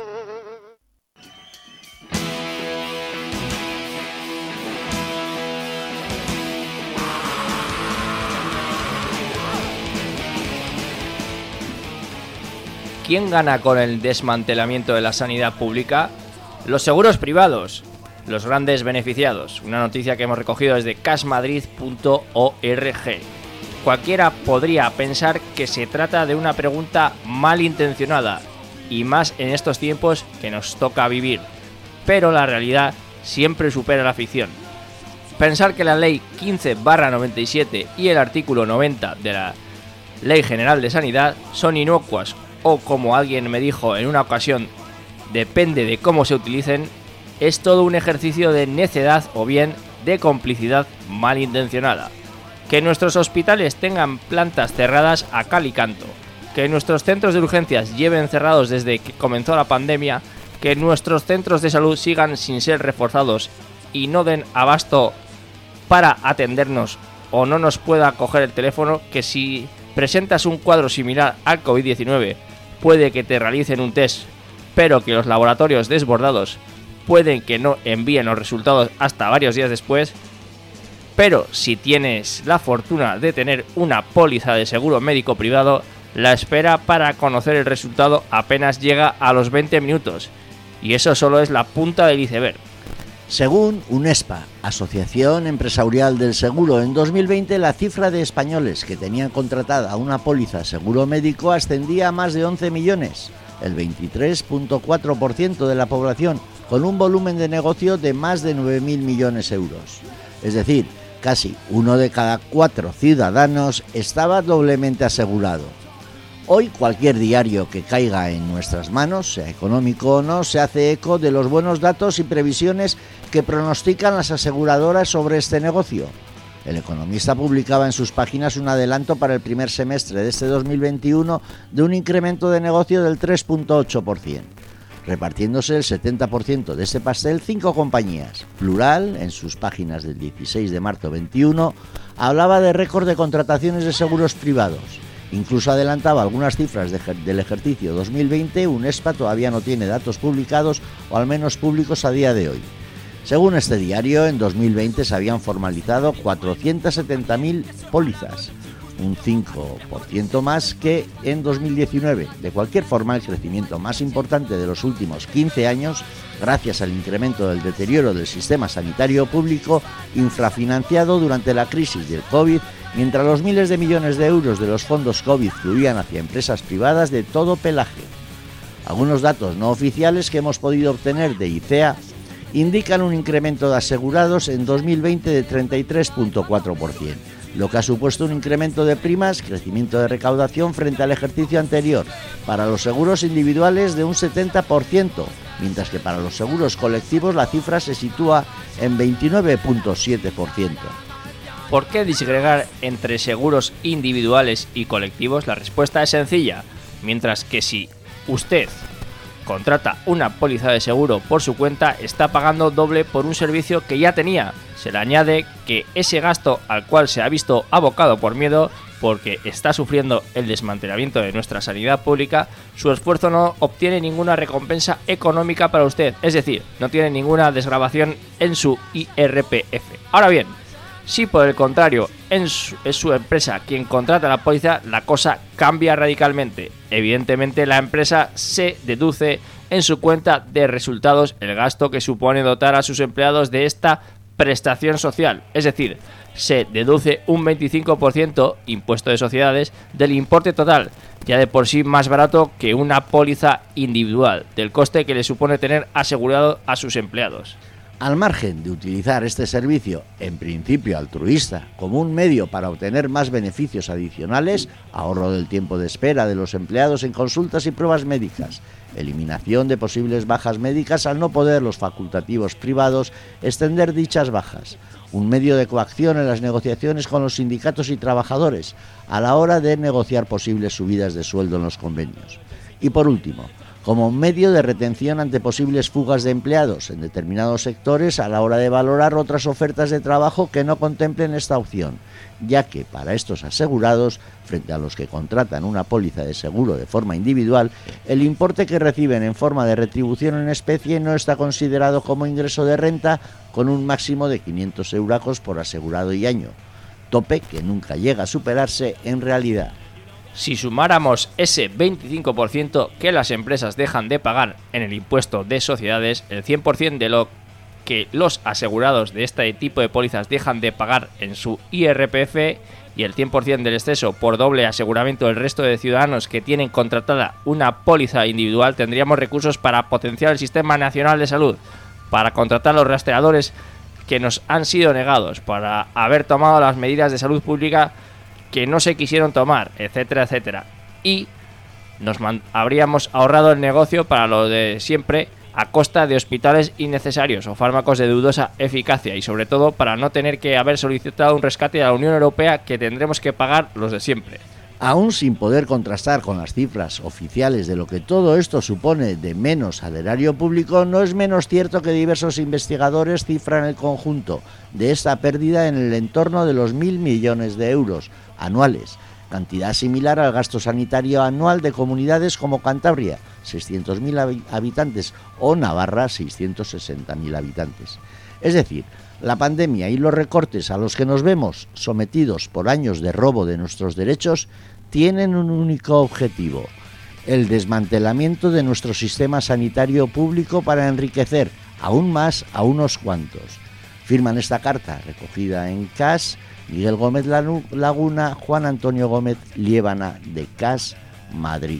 ¿Quién gana con el desmantelamiento de la sanidad pública? Los seguros privados, los grandes beneficiados. Una noticia que hemos recogido desde cash madrid punto org. Cualquiera podría pensar que se trata de una pregunta malintencionada, y más en estos tiempos que nos toca vivir. Pero la realidad siempre supera la ficción. Pensar que la ley quince barra noventa y siete y el artículo noventa de la Ley General de Sanidad son inocuas, o como alguien me dijo en una ocasión, depende de cómo se utilicen, es todo un ejercicio de necedad o bien de complicidad malintencionada. Que nuestros hospitales tengan plantas cerradas a cal y canto, que nuestros centros de urgencias lleven cerrados desde que comenzó la pandemia, que nuestros centros de salud sigan sin ser reforzados y no den abasto para atendernos o no nos pueda coger el teléfono, que si presentas un cuadro similar al COVID diecinueve puede que te realicen un test, pero que los laboratorios desbordados pueden que no envíen los resultados hasta varios días después. Pero si tienes la fortuna de tener una póliza de seguro médico privado, la espera para conocer el resultado apenas llega a los veinte minutos, y eso solo es la punta del iceberg. Según UNESPA, Asociación Empresarial del Seguro, en dos mil veinte la cifra de españoles que tenían contratada una póliza seguro médico ascendía a más de once millones, el veintitrés coma cuatro por ciento de la población, con un volumen de negocio de más de nueve mil millones de euros. Es decir, casi uno de cada cuatro ciudadanos estaba doblemente asegurado. Hoy cualquier diario que caiga en nuestras manos, sea económico o no, se hace eco de los buenos datos y previsiones que pronostican las aseguradoras sobre este negocio. El Economista publicaba en sus páginas un adelanto para el primer semestre de este dos mil veintiuno de un incremento de negocio del tres coma ocho por ciento. Repartiéndose el setenta por ciento de este pastel, cinco compañías. Plural, en sus páginas del dieciséis de marzo veintiuno, hablaba de récord de contrataciones de seguros privados. Incluso adelantaba algunas cifras de, del ejercicio dos mil veinte. UNESPA todavía no tiene datos publicados, o al menos públicos a día de hoy. Según este diario, en dos mil veinte se habían formalizado cuatrocientas setenta mil pólizas, un cinco por ciento más que en dos mil diecinueve. De cualquier forma, el crecimiento más importante de los últimos quince años, gracias al incremento del deterioro del sistema sanitario público, infrafinanciado durante la crisis del COVID, mientras los miles de millones de euros de los fondos COVID fluían hacia empresas privadas de todo pelaje. Algunos datos no oficiales que hemos podido obtener de ICEA indican un incremento de asegurados en dos mil veinte de treinta y tres coma cuatro por ciento, lo que ha supuesto un incremento de primas, crecimiento de recaudación frente al ejercicio anterior, para los seguros individuales de un setenta por ciento, mientras que para los seguros colectivos la cifra se sitúa en veintinueve coma siete por ciento. ¿Por qué disgregar entre seguros individuales y colectivos? La respuesta es sencilla. Mientras que si usted contrata una póliza de seguro por su cuenta, está pagando doble por un servicio que ya tenía. Se le añade que ese gasto al cual se ha visto abocado por miedo, porque está sufriendo el desmantelamiento de nuestra sanidad pública, su esfuerzo no obtiene ninguna recompensa económica para usted, es decir, no tiene ninguna desgravación en su I R P F. Ahora bien, si por el contrario en su, es su empresa quien contrata la póliza, la cosa cambia radicalmente. Evidentemente la empresa se deduce en su cuenta de resultados el gasto que supone dotar a sus empleados de esta prestación social, es decir, se deduce un veinticinco por ciento impuesto de sociedades del importe total, ya de por sí más barato que una póliza individual, del coste que le supone tener asegurado a sus empleados. Al margen de utilizar este servicio, en principio altruista, como un medio para obtener más beneficios adicionales, ahorro del tiempo de espera de los empleados en consultas y pruebas médicas, eliminación de posibles bajas médicas al no poder los facultativos privados extender dichas bajas, un medio de coacción en las negociaciones con los sindicatos y trabajadores a la hora de negociar posibles subidas de sueldo en los convenios. Y por último, como medio de retención ante posibles fugas de empleados en determinados sectores a la hora de valorar otras ofertas de trabajo que no contemplen esta opción, ya que para estos asegurados, frente a los que contratan una póliza de seguro de forma individual, el importe que reciben en forma de retribución en especie no está considerado como ingreso de renta, con un máximo de quinientos euracos por asegurado y año, tope que nunca llega a superarse en realidad. Si sumáramos ese veinticinco por ciento que las empresas dejan de pagar en el impuesto de sociedades, el cien por ciento de lo que los asegurados de este tipo de pólizas dejan de pagar en su I R P F y el cien por ciento del exceso por doble aseguramiento del resto de ciudadanos que tienen contratada una póliza individual, tendríamos recursos para potenciar el Sistema Nacional de Salud, para contratar los rastreadores que nos han sido negados, para haber tomado las medidas de salud pública que no se quisieron tomar, etcétera, etcétera. Y nos man- habríamos ahorrado el negocio para lo de siempre a costa de hospitales innecesarios o fármacos de dudosa eficacia, y sobre todo para no tener que haber solicitado un rescate a la Unión Europea que tendremos que pagar los de siempre. Aún sin poder contrastar con las cifras oficiales de lo que todo esto supone de menos al erario público, no es menos cierto que diversos investigadores cifran el conjunto de esta pérdida en el entorno de los mil millones de euros anuales, cantidad similar al gasto sanitario anual de comunidades como Cantabria, seiscientos mil habitantes, o Navarra, seiscientos sesenta mil habitantes. Es decir, la pandemia y los recortes a los que nos vemos sometidos por años de robo de nuestros derechos tienen un único objetivo: el desmantelamiento de nuestro sistema sanitario público para enriquecer aún más a unos cuantos. Firman esta carta, recogida en C A S, Miguel Gómez Laguna, Juan Antonio Gómez Liébana, de C A S, Madrid.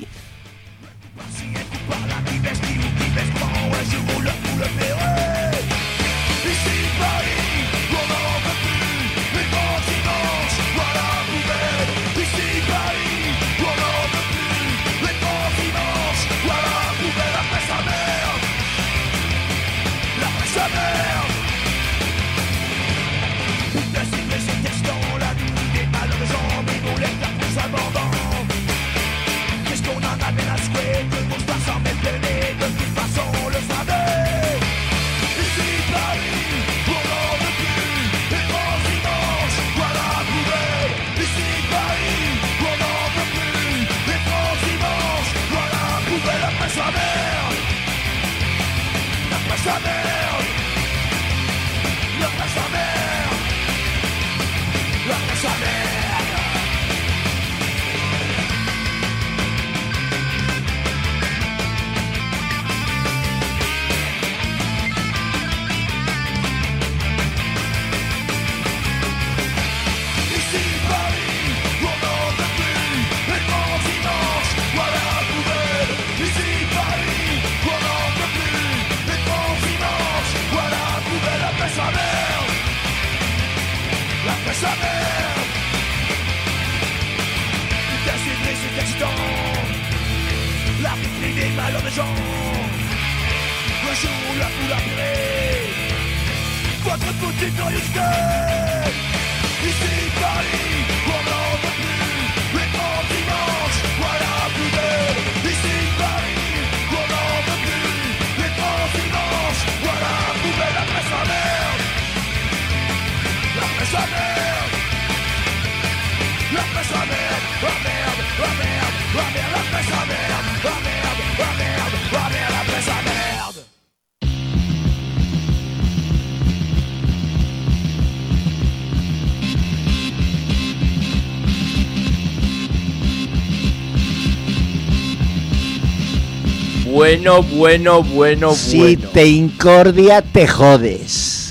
Bueno, bueno, bueno, si bueno. Si te incordia, te jodes.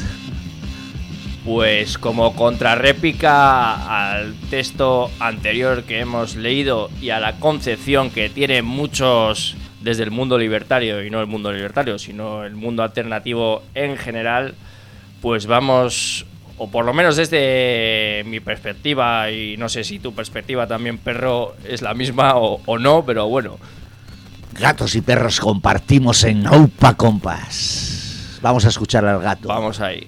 Pues como contrarréplica al texto anterior que hemos leído y a la concepción que tienen muchos desde el mundo libertario, y no el mundo libertario, sino el mundo alternativo en general, pues vamos, o por lo menos desde mi perspectiva, y no sé si tu perspectiva también, perro, es la misma o, o no, pero bueno. Gatos y perros compartimos en Aupa Compas. Vamos a escuchar al gato. Vamos ahí.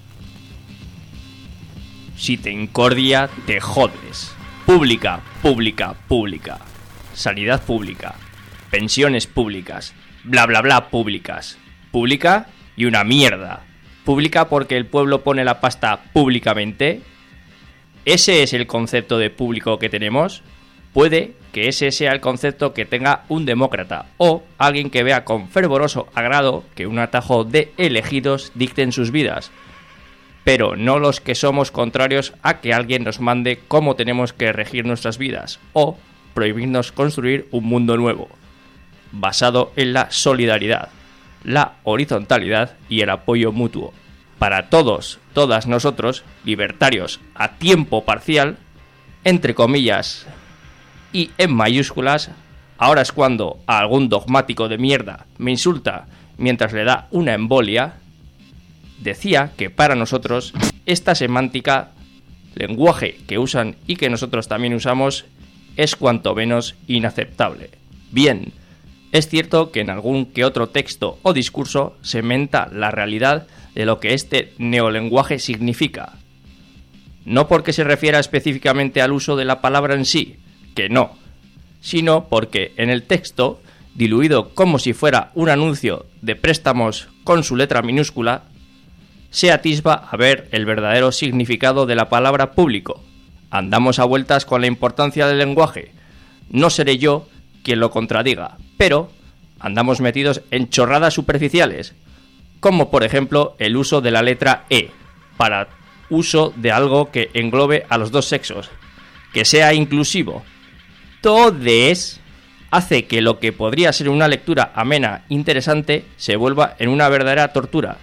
Si te incordia, te jodes. Pública, pública, pública. Sanidad pública. pensiones públicas, bla bla bla públicas. Pública y una mierda. Pública porque el pueblo pone la pasta públicamente. ¿Ese es el concepto de público que tenemos? Puede que ese sea el concepto que tenga un demócrata o alguien que vea con fervoroso agrado que un atajo de elegidos dicten sus vidas, pero no los que somos contrarios a que alguien nos mande cómo tenemos que regir nuestras vidas o prohibirnos construir un mundo nuevo, basado en la solidaridad, la horizontalidad y el apoyo mutuo. Para todos, todas nosotros, libertarios a tiempo parcial, entre comillas y en mayúsculas, ahora es cuando a algún dogmático de mierda me insulta mientras le da una embolia, decía que para nosotros esta semántica, lenguaje que usan y que nosotros también usamos, es cuanto menos inaceptable. Bien, es cierto que en algún que otro texto o discurso se menta la realidad de lo que este neolenguaje significa. No porque se refiera específicamente al uso de la palabra en sí, que no, sino porque en el texto, diluido como si fuera un anuncio de préstamos con su letra minúscula, se atisba a ver el verdadero significado de la palabra público. Andamos a vueltas con la importancia del lenguaje. No seré yo quien lo contradiga, pero andamos metidos en chorradas superficiales, como por ejemplo el uso de la letra E para uso de algo que englobe a los dos sexos, que sea inclusivo. Todes hace que lo que podría ser una lectura amena, interesante, se vuelva en una verdadera tortura.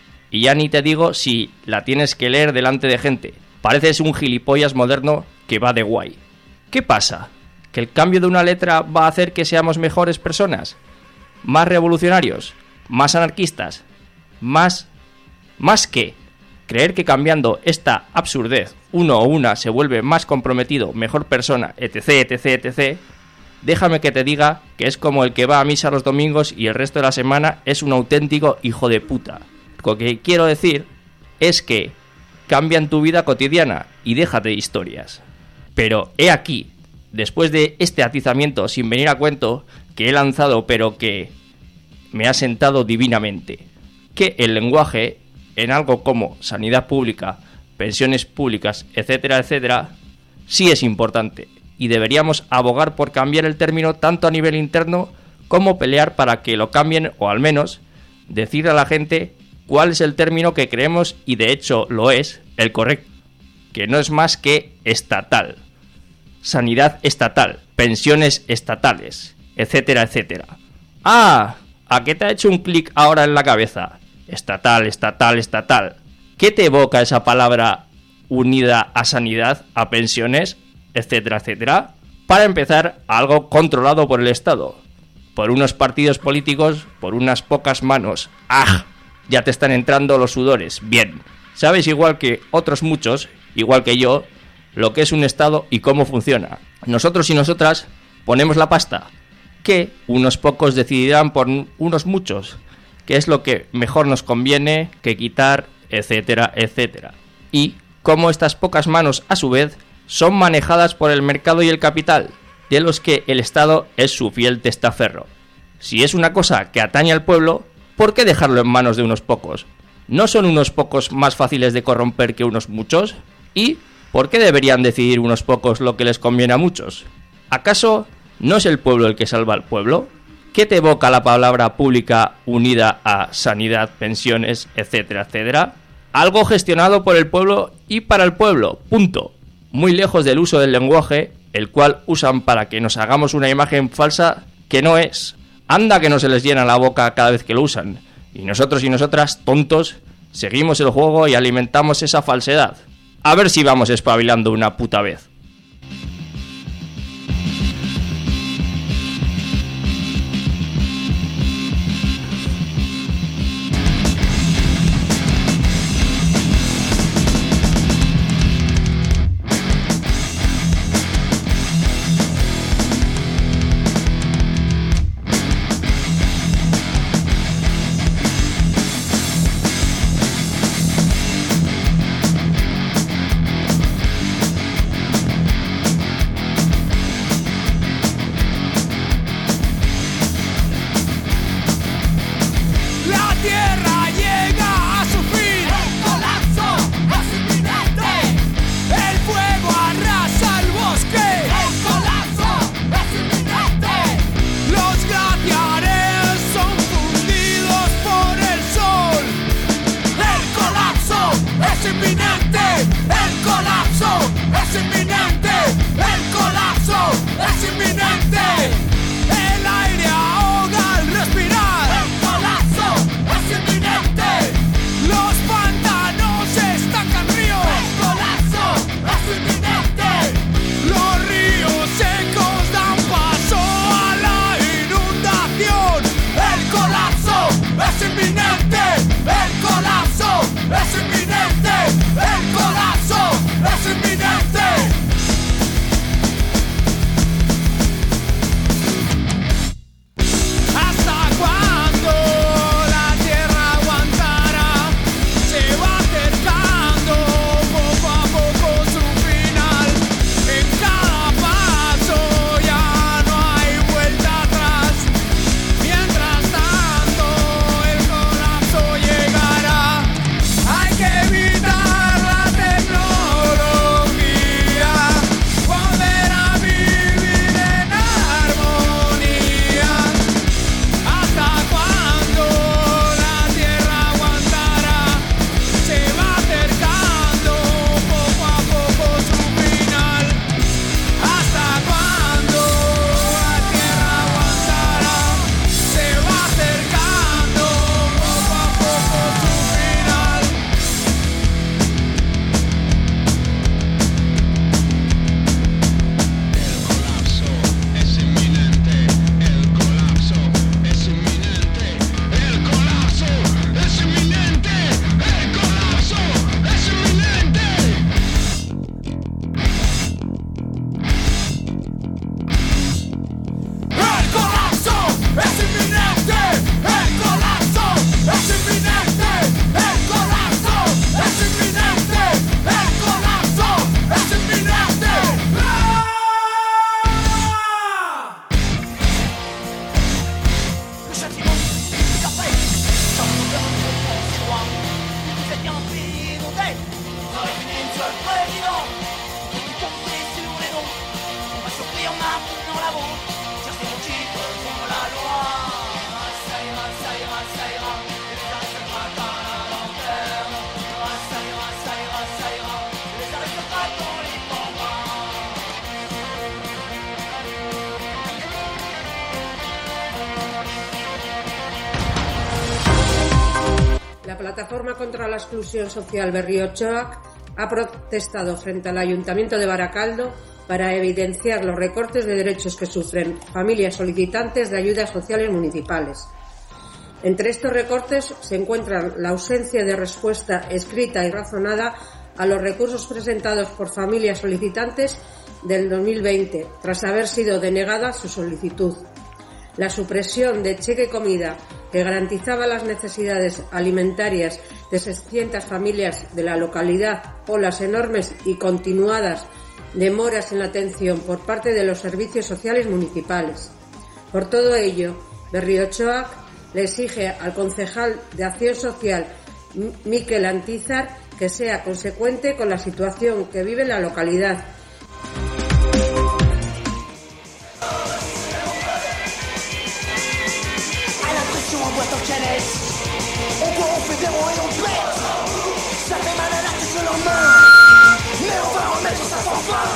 Y ya ni te digo si la tienes que leer delante de gente. Pareces un gilipollas moderno que va de guay. ¿Qué pasa? ¿Que el cambio de una letra va a hacer que seamos mejores personas? ¿Más revolucionarios? ¿Más anarquistas? ¿Más? ¿Más qué? ¿Creer que cambiando esta absurdez uno o una se vuelve más comprometido, mejor persona, etc, etc, etcétera? Déjame que te diga que es como el que va a misa los domingos y el resto de la semana es un auténtico hijo de puta. Lo que quiero decir es que cambian tu vida cotidiana y déjate de historias. Pero he aquí, después de este atizamiento sin venir a cuento que he lanzado pero que me ha sentado divinamente, que el lenguaje en algo como sanidad pública, pensiones públicas, etcétera, etcétera, sí es importante y deberíamos abogar por cambiar el término tanto a nivel interno como pelear para que lo cambien o al menos decir a la gente cuál es el término que creemos y de hecho lo es, el correcto, que no es más que estatal, sanidad estatal, pensiones estatales, etcétera, etcétera. ¡Ah! ¿A qué te ha hecho un clic ahora en la cabeza? Estatal, estatal, estatal. ¿Qué te evoca esa palabra unida a sanidad, a pensiones, etcétera, etcétera? Para empezar, algo controlado por el Estado, por unos partidos políticos, por unas pocas manos. ¡Ah! Ya te están entrando los sudores. Bien. Sabes igual que otros muchos, igual que yo, lo que es un Estado y cómo funciona. Nosotros y nosotras ponemos la pasta, que unos pocos decidirán por unos muchos, que es lo que mejor nos conviene que quitar, etcétera, etcétera. Y cómo estas pocas manos, a su vez, son manejadas por el mercado y el capital, de los que el Estado es su fiel testaferro. Si es una cosa que atañe al pueblo, ¿por qué dejarlo en manos de unos pocos? ¿No son unos pocos más fáciles de corromper que unos muchos? ¿Y por qué deberían decidir unos pocos lo que les conviene a muchos? ¿Acaso no es el pueblo el que salva al pueblo? ¿Qué te evoca la palabra pública unida a sanidad, pensiones, etcétera, etcétera? Algo gestionado por el pueblo y para el pueblo, punto. Muy lejos del uso del lenguaje, el cual usan para que nos hagamos una imagen falsa que no es. Anda que no se les llena la boca cada vez que lo usan. Y nosotros y nosotras, tontos, seguimos el juego y alimentamos esa falsedad. A ver si vamos espabilando una puta vez. Monsieur le Président, vous tombez sur les noms, on va s'ouvrir maintenant la bombe, cherchez mon titre contre la loi. Ça ira, ça ira, ça ira, les aristocrates à la lanterne. Ça ira, ça ira, ça ira, les aristocrates dans les combats. La plataforma contra la exclusión social Berri-Ochoa ha protestado frente al Ayuntamiento de Baracaldo para evidenciar los recortes de derechos que sufren familias solicitantes de ayudas sociales municipales. Entre estos recortes se encuentran la ausencia de respuesta escrita y razonada a los recursos presentados por familias solicitantes del dos mil veinte, tras haber sido denegada su solicitud. La supresión de cheque comida que garantizaba las necesidades alimentarias de seiscientas familias de la localidad o las enormes y continuadas demoras en la atención por parte de los servicios sociales municipales. Por todo ello, Berri-Ochoa le exige al concejal de Acción Social, Mikel Antizar, que sea consecuente con la situación que vive la localidad. En boîte en canette, on boit, on fait des ronds et on pète. Ça fait mal à la tête le lendemain, mais on va remettre ça sans fin.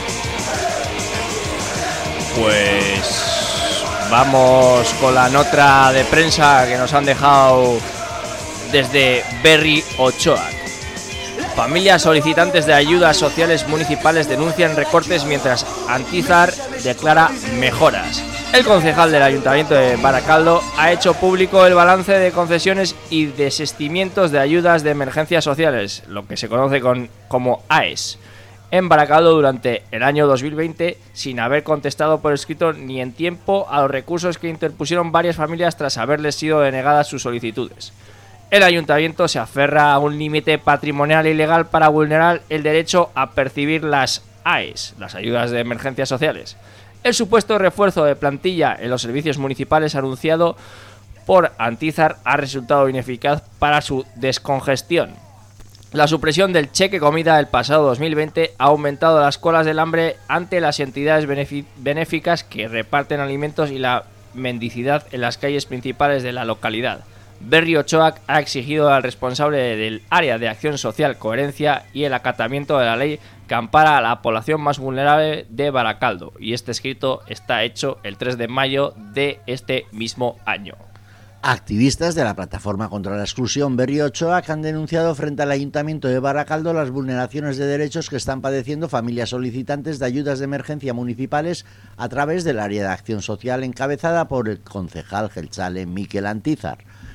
Pues vamos con la nota de prensa que nos han dejado desde Berri-Ochoa. Familias solicitantes de ayudas sociales municipales denuncian recortes mientras Antizar declara mejoras. El concejal del Ayuntamiento de Baracaldo ha hecho público el balance de concesiones y desistimientos de ayudas de emergencias sociales, lo que se conoce con, como A E S, en Baracaldo durante el año dos mil veinte, sin haber contestado por escrito ni en tiempo a los recursos que interpusieron varias familias tras haberles sido denegadas sus solicitudes. El Ayuntamiento se aferra a un límite patrimonial ilegal para vulnerar el derecho a percibir las A E S, las ayudas de emergencias sociales. El supuesto refuerzo de plantilla en los servicios municipales anunciado por Antizar ha resultado ineficaz para su descongestión. La supresión del cheque comida del pasado dos mil veinte ha aumentado las colas del hambre ante las entidades benéficas que reparten alimentos y la mendicidad en las calles principales de la localidad. Berri-Ochoa ha exigido al responsable del área de acción social coherencia y el acatamiento de la ley que ampara a la población más vulnerable de Baracaldo, y este escrito está hecho el tres de mayo de este mismo año. Activistas de la plataforma contra la exclusión Berri-Ochoa han denunciado frente al Ayuntamiento de Baracaldo las vulneraciones de derechos que están padeciendo familias solicitantes de ayudas de emergencia municipales a través del área de acción social encabezada por el concejal jeltzale Mikel Antizar.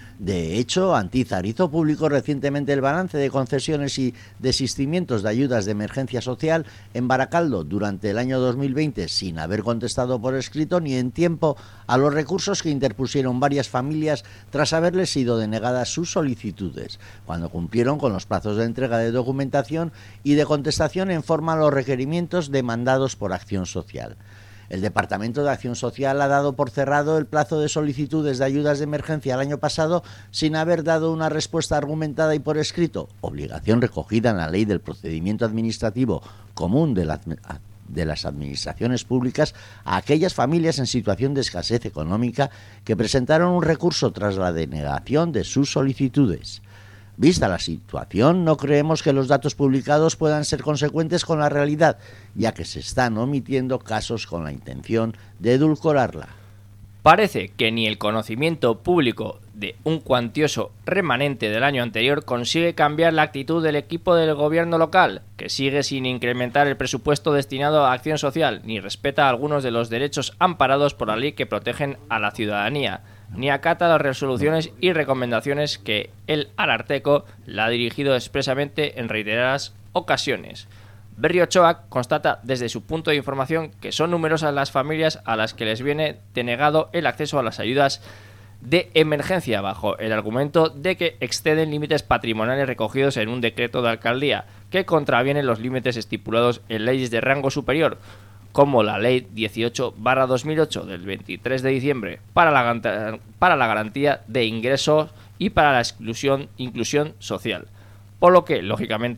De hecho, Antizar hizo público recientemente el balance de concesiones y desistimientos de ayudas de emergencia social en Baracaldo durante el año dos mil veinte, sin haber contestado por escrito ni en tiempo a los recursos que interpusieron varias familias tras haberles sido denegadas sus solicitudes, cuando cumplieron con los plazos de entrega de documentación y de contestación en forma a los requerimientos demandados por Acción Social. El Departamento de Acción Social ha dado por cerrado el plazo de solicitudes de ayudas de emergencia el año pasado sin haber dado una respuesta argumentada y por escrito, obligación recogida en la Ley del Procedimiento Administrativo Común de, la, de las Administraciones Públicas, a aquellas familias en situación de escasez económica que presentaron un recurso tras la denegación de sus solicitudes. Vista la situación, no creemos que los datos publicados puedan ser consecuentes con la realidad, ya que se están omitiendo casos con la intención de edulcorarla. Parece que ni el conocimiento público de un cuantioso remanente del año anterior consigue cambiar la actitud del equipo del gobierno local, que sigue sin incrementar el presupuesto destinado a acción social, ni respeta algunos de los derechos amparados por la ley que protegen a la ciudadanía, ni acata las resoluciones y recomendaciones que el Ararteko le ha dirigido expresamente en reiteradas ocasiones. Berri-Ochoa constata desde su punto de información que son numerosas las familias a las que les viene denegado el acceso a las ayudas de emergencia bajo el argumento de que exceden límites patrimoniales recogidos en un decreto de alcaldía que contravienen los límites estipulados en leyes de rango superior, como la Ley dieciocho barra dos mil ocho del veintitrés de diciembre para la, para la garantía de ingresos y para la exclusión, inclusión social. Por lo que, lógicamente,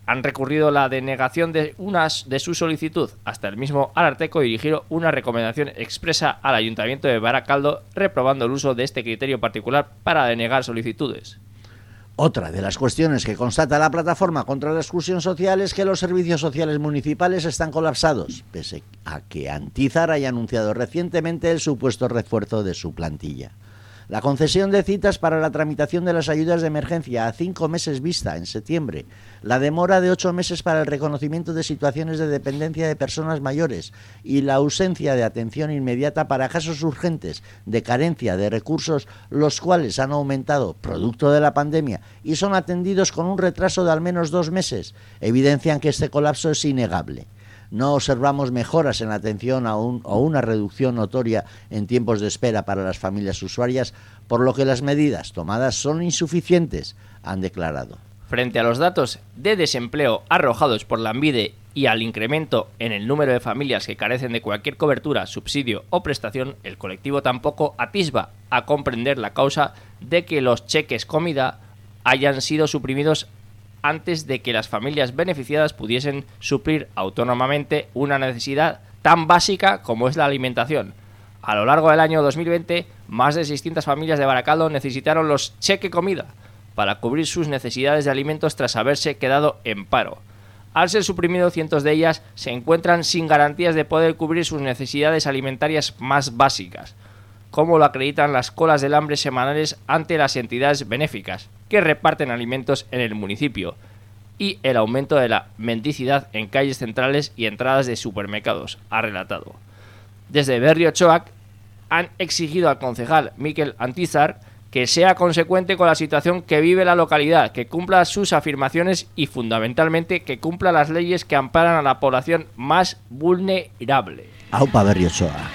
han recurrido la denegación de, unas, de su solicitud. Hasta el mismo Ararteko dirigió una recomendación expresa al Ayuntamiento de Baracaldo reprobando el uso de este criterio particular para denegar solicitudes. Otra de las cuestiones que constata la plataforma contra la exclusión social es que los servicios sociales municipales están colapsados, pese a que Antizar haya anunciado recientemente el supuesto refuerzo de su plantilla. La concesión de citas para la tramitación de las ayudas de emergencia a cinco meses vista en septiembre, la demora de ocho meses para el reconocimiento de situaciones de dependencia de personas mayores y la ausencia de atención inmediata para casos urgentes de carencia de recursos, los cuales han aumentado producto de la pandemia y son atendidos con un retraso de al menos dos meses, evidencian que este colapso es innegable. No observamos mejoras en la atención a un, o una reducción notoria en tiempos de espera para las familias usuarias, por lo que las medidas tomadas son insuficientes, han declarado. Frente a los datos de desempleo arrojados por Lanbide y al incremento en el número de familias que carecen de cualquier cobertura, subsidio o prestación, el colectivo tampoco atisba a comprender la causa de que los cheques comida hayan sido suprimidos antes de que las familias beneficiadas pudiesen suplir autónomamente una necesidad tan básica como es la alimentación. A lo largo del año dos mil veinte, más de seiscientas familias de Baracaldo necesitaron los cheque comida para cubrir sus necesidades de alimentos tras haberse quedado en paro. Al ser suprimido, cientos de ellas se encuentran sin garantías de poder cubrir sus necesidades alimentarias más básicas, como lo acreditan las colas del hambre semanales ante las entidades benéficas que reparten alimentos en el municipio y el aumento de la mendicidad en calles centrales y entradas de supermercados, ha relatado. Desde Berriotxoak han exigido al concejal Mikel Antizar que sea consecuente con la situación que vive la localidad, que cumpla sus afirmaciones y fundamentalmente que cumpla las leyes que amparan a la población más vulnerable. Aupa Berriotxoak.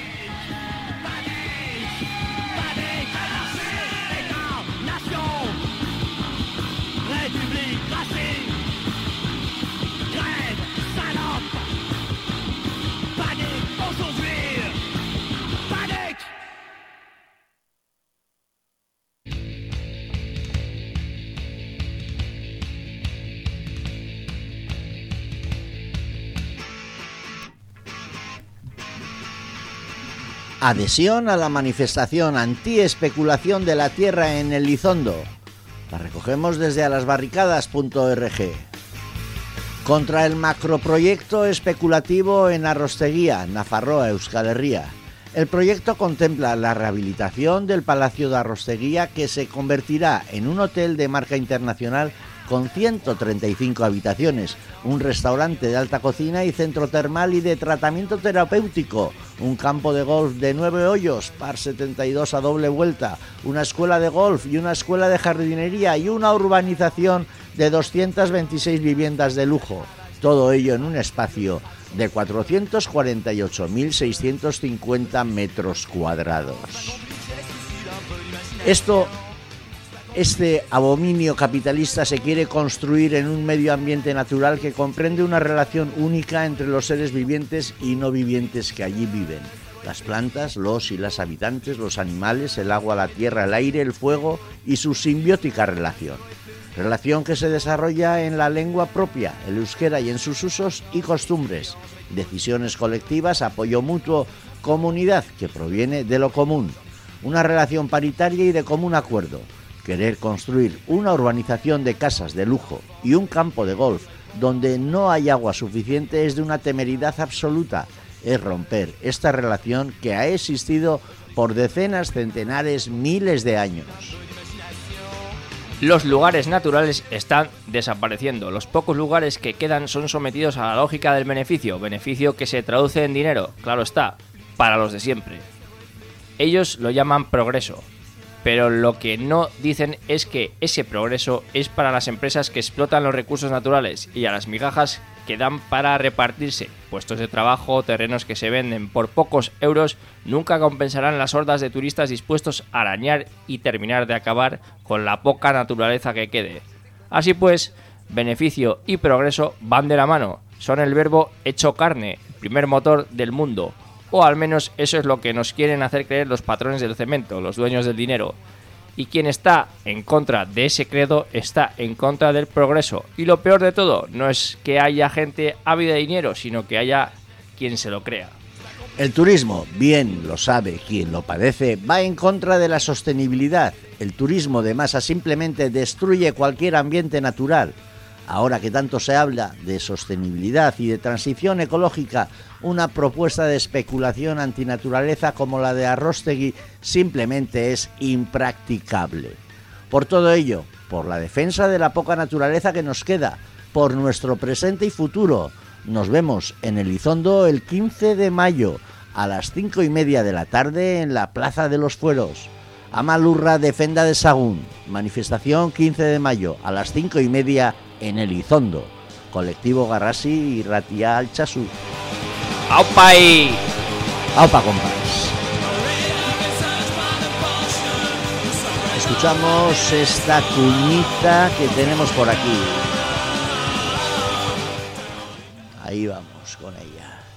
Adhesión a la manifestación anti-especulación de la tierra en Elizondo. La recogemos desde alasbarricadas punto org. Contra el macroproyecto especulativo en Arrosteguía, Nafarroa, Euskal Herria. El proyecto contempla la rehabilitación del Palacio de Arrosteguía, que se convertirá en un hotel de marca internacional con ciento treinta y cinco habitaciones, un restaurante de alta cocina y centro termal y de tratamiento terapéutico, un campo de golf de nueve hoyos, par setenta y dos a doble vuelta, una escuela de golf y una escuela de jardinería y una urbanización de doscientas veintiséis viviendas de lujo. Todo ello en un espacio de cuatrocientos cuarenta y ocho mil seiscientos cincuenta metros cuadrados. Esto... Este abominio capitalista se quiere construir en un medio ambiente natural que comprende una relación única entre los seres vivientes y no vivientes que allí viven. Las plantas, los y las habitantes, los animales, el agua, la tierra, el aire, el fuego y su simbiótica relación. Relación que se desarrolla en la lengua propia, el euskera, y en sus usos y costumbres. Decisiones colectivas, apoyo mutuo, comunidad que proviene de lo común. Una relación paritaria y de común acuerdo. Querer construir una urbanización de casas de lujo y un campo de golf donde no hay agua suficiente es de una temeridad absoluta. Es romper esta relación que ha existido por decenas, centenares, miles de años. Los lugares naturales están desapareciendo. Los pocos lugares que quedan son sometidos a la lógica del beneficio, beneficio que se traduce en dinero, claro está, para los de siempre. Ellos lo llaman progreso. Pero lo que no dicen es que ese progreso es para las empresas que explotan los recursos naturales y a las migajas que dan para repartirse. Puestos de trabajo, terrenos que se venden por pocos euros, nunca compensarán las hordas de turistas dispuestos a arañar y terminar de acabar con la poca naturaleza que quede. Así pues, beneficio y progreso van de la mano. Son el verbo hecho carne, el primer motor del mundo. O al menos eso es lo que nos quieren hacer creer los patrones del cemento, los dueños del dinero. Y quien está en contra de ese credo está en contra del progreso. Y lo peor de todo no es que haya gente ávida de dinero, sino que haya quien se lo crea. El turismo, bien lo sabe quien lo padece, va en contra de la sostenibilidad. El turismo de masa simplemente destruye cualquier ambiente natural. Ahora que tanto se habla de sostenibilidad y de transición ecológica, una propuesta de especulación antinaturaleza como la de Arróstegui simplemente es impracticable. Por todo ello, por la defensa de la poca naturaleza que nos queda, por nuestro presente y futuro, nos vemos en Elizondo el quince de mayo a las cinco y media de la tarde en la Plaza de los Fueros. Amalurra Defenda de Sagún, manifestación quince de mayo a las cinco y media en Elizondo. Colectivo Garrasi y Ratia Altsasu. ¡Aupa y! ¡Aupa, compás! Escuchamos esta cuñita que tenemos por aquí. Ahí vamos con ella.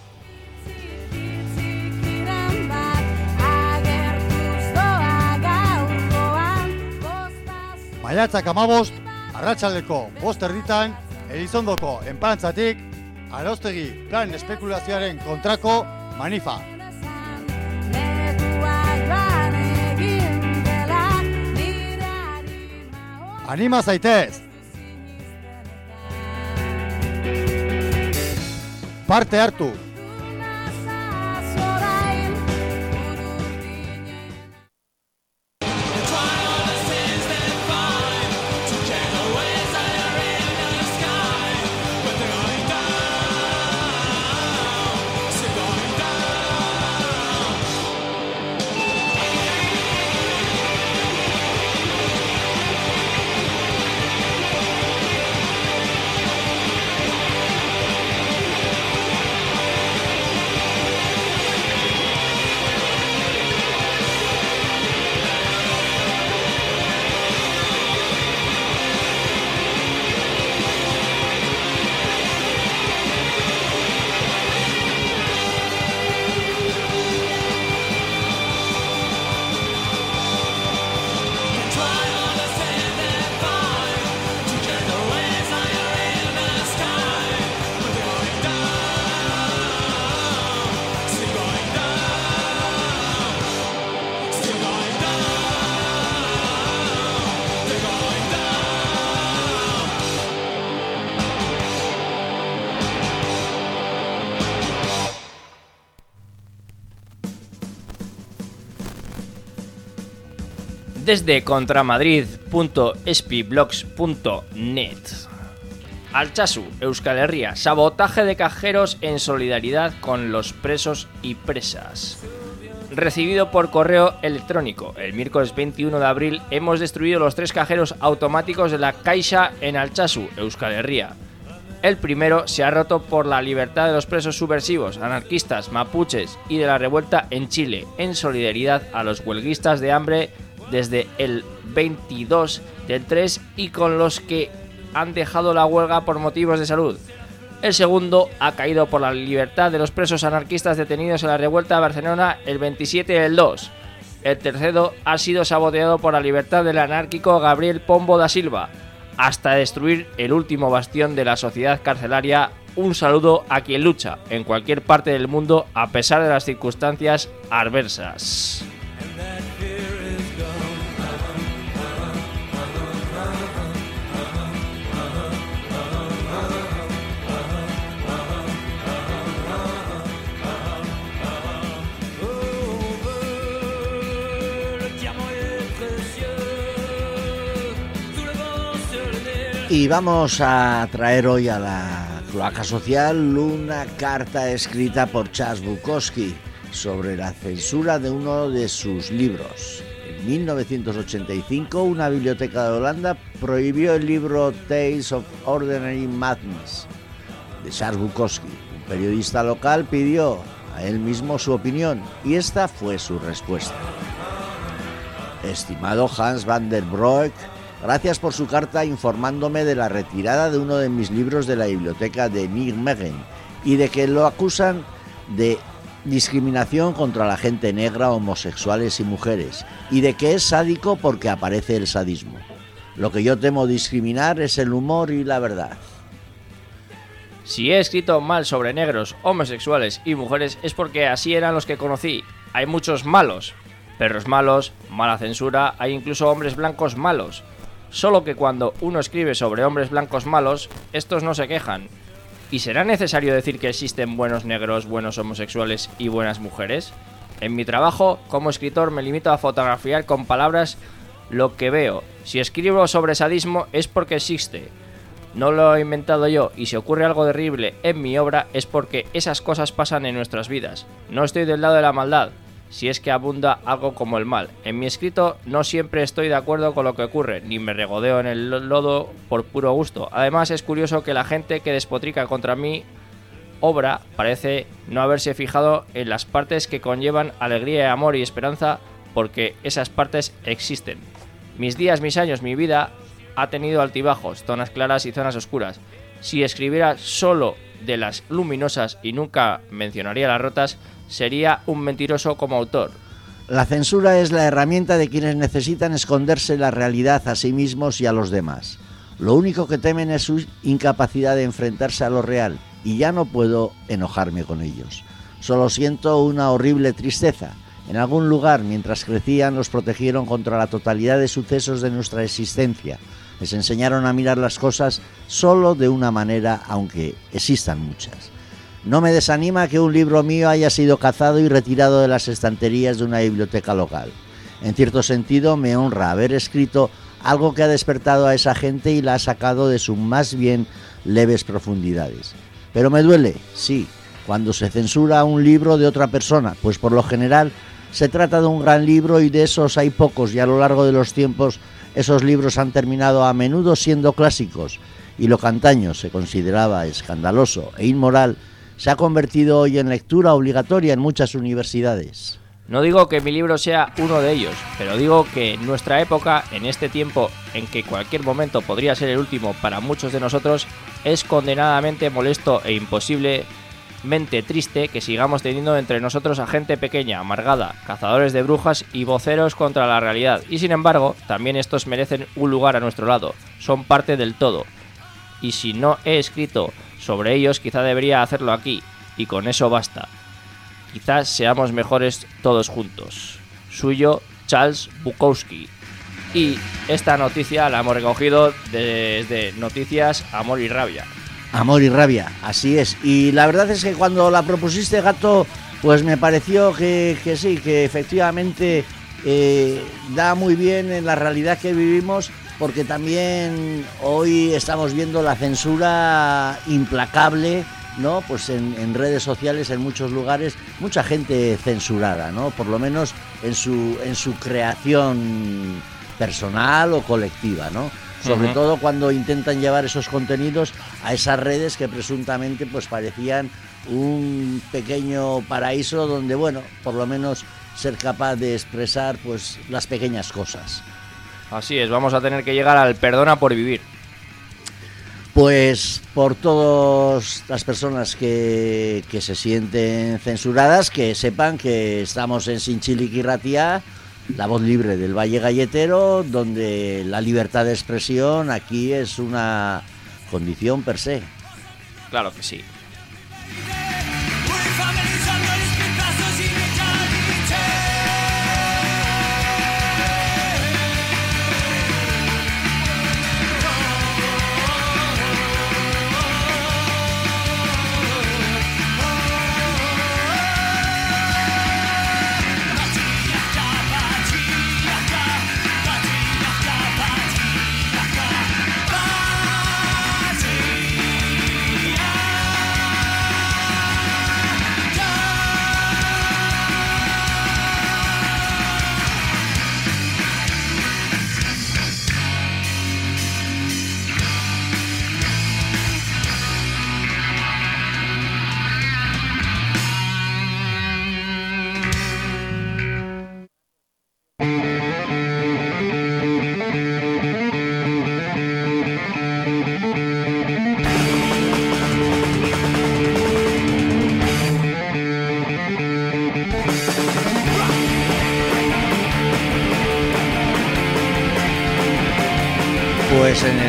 Maiatzak hamabost, arratsaldeko bost erditan, Elizondoko enparantzatik, Arróstegui plan espekulazioaren kontrako manifa. Anima zaitez! Parte hartu! Desde contramadrid punto espiblogs punto net. Altsasu, Euskal Herria, sabotaje de cajeros en solidaridad con los presos y presas. Recibido por correo electrónico, el miércoles veintiuno de abril hemos destruido los tres cajeros automáticos de la Caixa en Altsasu, Euskal Herria. El primero se ha roto por la libertad de los presos subversivos, anarquistas, mapuches y de la revuelta en Chile, en solidaridad a los huelguistas de hambre desde el veintidós del tres y con los que han dejado la huelga por motivos de salud. El segundo ha caído por la libertad de los presos anarquistas detenidos en la revuelta de Barcelona el veintisiete del dos. El tercero ha sido saboteado por la libertad del anárquico Gabriel Pombo da Silva, hasta destruir el último bastión de la sociedad carcelaria. Un saludo a quien lucha en cualquier parte del mundo a pesar de las circunstancias adversas. Y vamos a traer hoy a la cloaca social una carta escrita por Charles Bukowski sobre la censura de uno de sus libros. En mil novecientos ochenta y cinco, una biblioteca de Holanda prohibió el libro Tales of Ordinary Madness de Charles Bukowski. Un periodista local pidió a él mismo su opinión y esta fue su respuesta. Estimado Hans van der Broek, gracias por su carta informándome de la retirada de uno de mis libros de la biblioteca de Nijmegen y de que lo acusan de discriminación contra la gente negra, homosexuales y mujeres, y de que es sádico porque aparece el sadismo. Lo que yo temo discriminar es el humor y la verdad. Si he escrito mal sobre negros, homosexuales y mujeres es porque así eran los que conocí. Hay muchos malos, perros malos, mala censura, hay incluso hombres blancos malos. Solo que cuando uno escribe sobre hombres blancos malos, estos no se quejan. ¿Y será necesario decir que existen buenos negros, buenos homosexuales y buenas mujeres? En mi trabajo, como escritor, me limito a fotografiar con palabras lo que veo. Si escribo sobre sadismo es porque existe. No lo he inventado yo, y si ocurre algo terrible en mi obra es porque esas cosas pasan en nuestras vidas. No estoy del lado de la maldad, si es que abunda algo como el mal. En mi escrito no siempre estoy de acuerdo con lo que ocurre, ni me regodeo en el lodo por puro gusto. Además, es curioso que la gente que despotrica contra mi obra parece no haberse fijado en las partes que conllevan alegría, amor y esperanza, porque esas partes existen. Mis días, mis años, mi vida ha tenido altibajos, zonas claras y zonas oscuras. Si escribiera solo de las luminosas y nunca mencionaría las rotas, sería un mentiroso como autor. La censura es la herramienta de quienes necesitan esconderse la realidad a sí mismos y a los demás. Lo único que temen es su incapacidad de enfrentarse a lo real, y ya no puedo enojarme con ellos. Solo siento una horrible tristeza. En algún lugar, mientras crecían, los protegieron contra la totalidad de sucesos de nuestra existencia. Les enseñaron a mirar las cosas solo de una manera, aunque existan muchas. No me desanima que un libro mío haya sido cazado y retirado de las estanterías de una biblioteca local. En cierto sentido, me honra haber escrito algo que ha despertado a esa gente y la ha sacado de sus más bien leves profundidades. Pero me duele, sí, cuando se censura un libro de otra persona, pues por lo general se trata de un gran libro y de esos hay pocos, y a lo largo de los tiempos esos libros han terminado a menudo siendo clásicos, y lo que antaño se consideraba escandaloso e inmoral se ha convertido hoy en lectura obligatoria en muchas universidades. No digo que mi libro sea uno de ellos, pero digo que en nuestra época, en este tiempo en que cualquier momento podría ser el último para muchos de nosotros, es condenadamente molesto e imposiblemente triste que sigamos teniendo entre nosotros a gente pequeña, amargada, cazadores de brujas y voceros contra la realidad. Y sin embargo, también estos merecen un lugar a nuestro lado, son parte del todo. Y si no he escrito sobre ellos, quizá debería hacerlo aquí, y con eso basta. Quizás seamos mejores todos juntos. Suyo, Charles Bukowski. Y esta noticia la hemos recogido desde Noticias Amor y Rabia. Amor y Rabia, así es. Y la verdad es que cuando la propusiste, Gato, pues me pareció que, que sí, que efectivamente eh, da muy bien en la realidad que vivimos, porque también hoy estamos viendo la censura implacable, ¿no? Pues en, en redes sociales, en muchos lugares, mucha gente censurada, ¿no? Por lo menos en su, en su creación personal o colectiva, ¿no? Sobre uh-huh. todo cuando intentan llevar esos contenidos a esas redes que presuntamente pues parecían un pequeño paraíso donde, bueno, por lo menos ser capaz de expresar pues las pequeñas cosas. Así es, vamos a tener que llegar al perdona por vivir. Pues por todas las personas que, que se sienten censuradas, que sepan que estamos en Zintzilik Irratia, la voz libre del Valle Galletero, donde la libertad de expresión aquí es una condición per se. Claro que sí.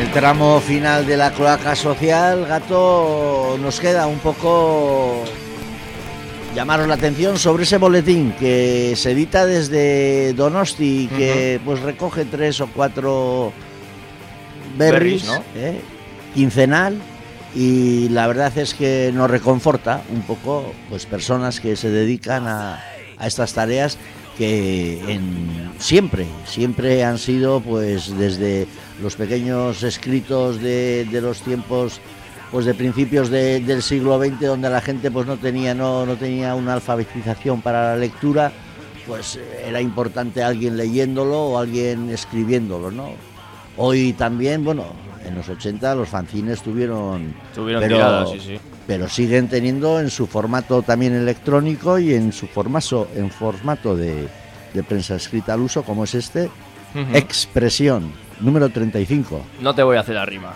el tramo final de la cloaca social, Gato, nos queda un poco llamaros la atención sobre ese boletín que se edita desde Donosti y que uh-huh. pues recoge tres o cuatro berries, berries, ¿no? ¿eh? quincenal, y la verdad es que nos reconforta un poco pues personas que se dedican a, a estas tareas que en, siempre, siempre han sido pues desde los pequeños escritos de, de los tiempos pues de principios de, del siglo veinte, donde la gente pues no tenía no, no tenía una alfabetización para la lectura, pues era importante alguien leyéndolo o alguien escribiéndolo, ¿no? Hoy también, bueno, en los ochenta los fanzines tuvieron, tuvieron pero, tiradas, sí, sí. pero siguen teniendo en su formato también electrónico y en su formato, en formato de, de prensa escrita al uso, como es este, uh-huh. Expresión, número treinta y cinco. No te voy a hacer la rima.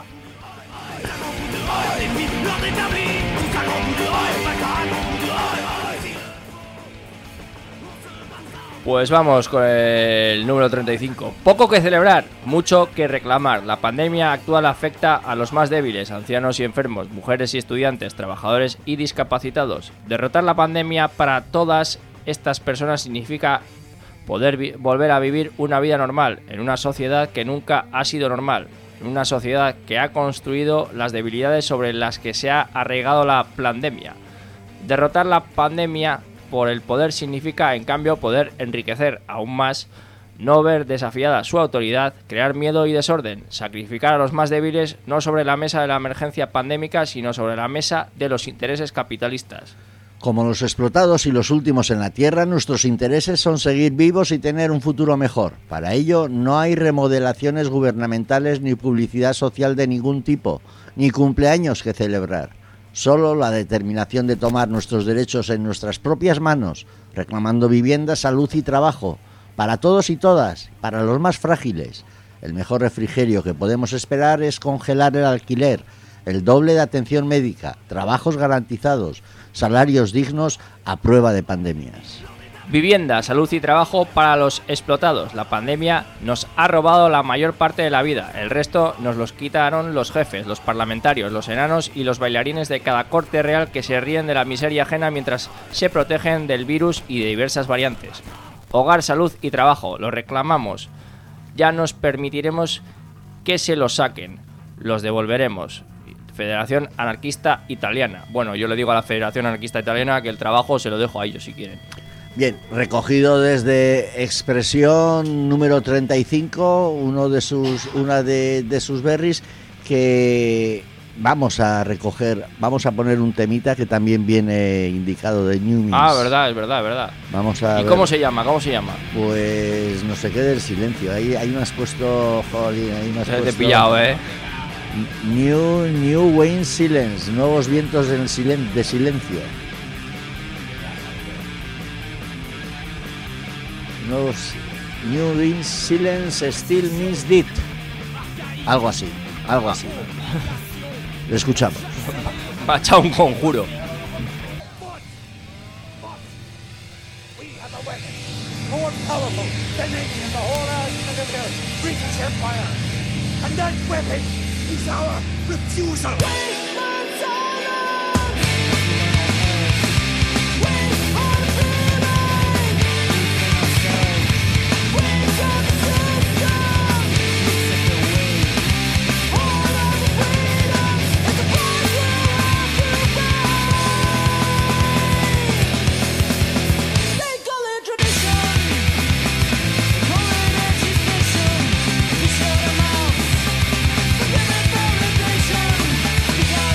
Pues vamos con el número treinta y cinco. Poco que celebrar, mucho que reclamar. La pandemia actual afecta a los más débiles, ancianos y enfermos, mujeres y estudiantes, trabajadores y discapacitados. Derrotar la pandemia para todas estas personas significa poder vi- volver a vivir una vida normal, en una sociedad que nunca ha sido normal, en una sociedad que ha construido las debilidades sobre las que se ha arraigado la pandemia. Derrotar la pandemia por el poder significa, en cambio, poder enriquecer aún más, no ver desafiada su autoridad, crear miedo y desorden, sacrificar a los más débiles no sobre la mesa de la emergencia pandémica, sino sobre la mesa de los intereses capitalistas. Como los explotados y los últimos en la tierra, nuestros intereses son seguir vivos y tener un futuro mejor. Para ello, no hay remodelaciones gubernamentales ni publicidad social de ningún tipo, ni cumpleaños que celebrar. Solo la determinación de tomar nuestros derechos en nuestras propias manos, reclamando vivienda, salud y trabajo, para todos y todas, para los más frágiles. El mejor refrigerio que podemos esperar es congelar el alquiler, el doble de atención médica, trabajos garantizados, salarios dignos a prueba de pandemias. Vivienda, salud y trabajo para los explotados. La pandemia nos ha robado la mayor parte de la vida. El resto nos los quitaron los jefes, los parlamentarios, los enanos y los bailarines de cada corte real que se ríen de la miseria ajena mientras se protegen del virus y de diversas variantes. Hogar, salud y trabajo, lo reclamamos. Ya nos permitiremos que se los saquen. Los devolveremos. Federación Anarquista Italiana. Bueno, yo le digo a la Federación Anarquista Italiana que el trabajo se lo dejo a ellos si quieren. Bien, recogido desde Expresión número treinta y cinco, uno de sus, una de, de sus berries, que vamos a recoger, vamos a poner un temita que también viene indicado de New Means. Ah, verdad, es verdad, es verdad. Vamos a ¿Y ver. cómo se llama? ¿Cómo se llama? Pues no sé qué del silencio. Ahí, ahí me has puesto, jolín, ahí me has Te puesto. he pillado, eh. New, New Wayne Silence, nuevos vientos del silen- de silencio. Nuevos New Wayne Silence Still Means Deed. Algo así, algo así. Lo escuchamos. Me ha echado un conjuro. More powerful than any in the whole earth, British Empire. And that weapon is our refusal. Because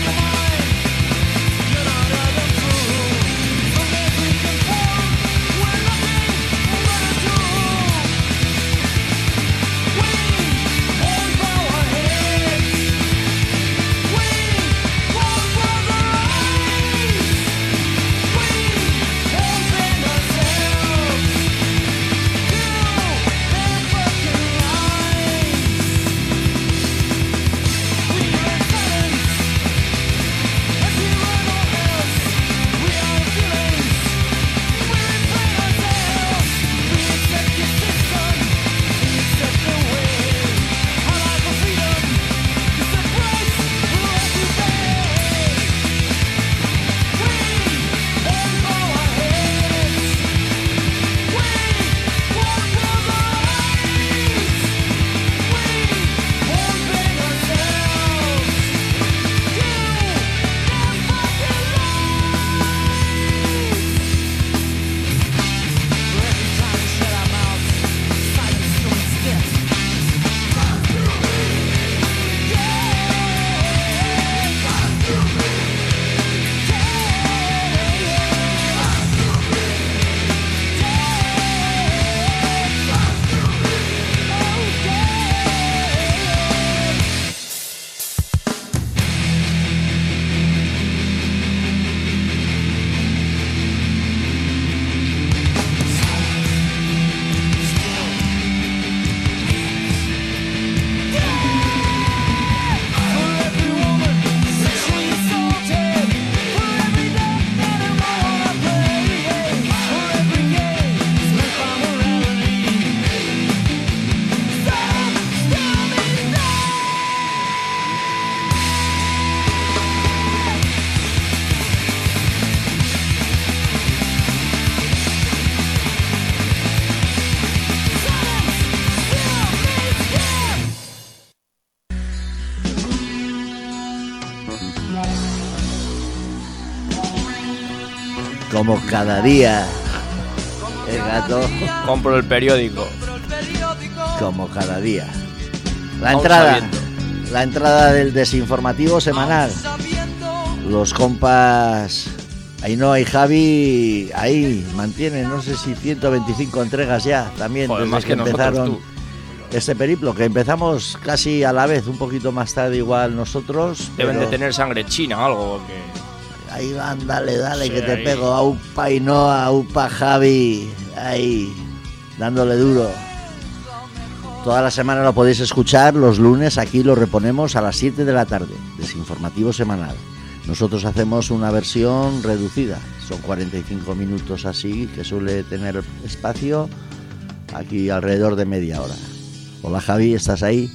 como cada día. El gato. Compro el periódico. Como cada día. La entrada. La entrada del desinformativo semanal. Los compas Ainhoa y Javi ahí mantienen, no sé si ciento veinticinco entregas ya, también. Joder, desde más que, que empezaron nosotros, este periplo, que empezamos casi a la vez, un poquito más tarde igual nosotros. Deben pero de tener sangre china o algo. Que... ahí van, dale, dale, Sí, que te ahí. pego. Aupa Ainhoa, aupa Javi, ahí, dándole duro. Toda la semana lo podéis escuchar, los lunes aquí lo reponemos a las siete de la tarde, desinformativo semanal. Nosotros hacemos una versión reducida, son cuarenta y cinco minutos así, que suele tener espacio, aquí alrededor de media hora. Hola Javi, ¿estás ahí?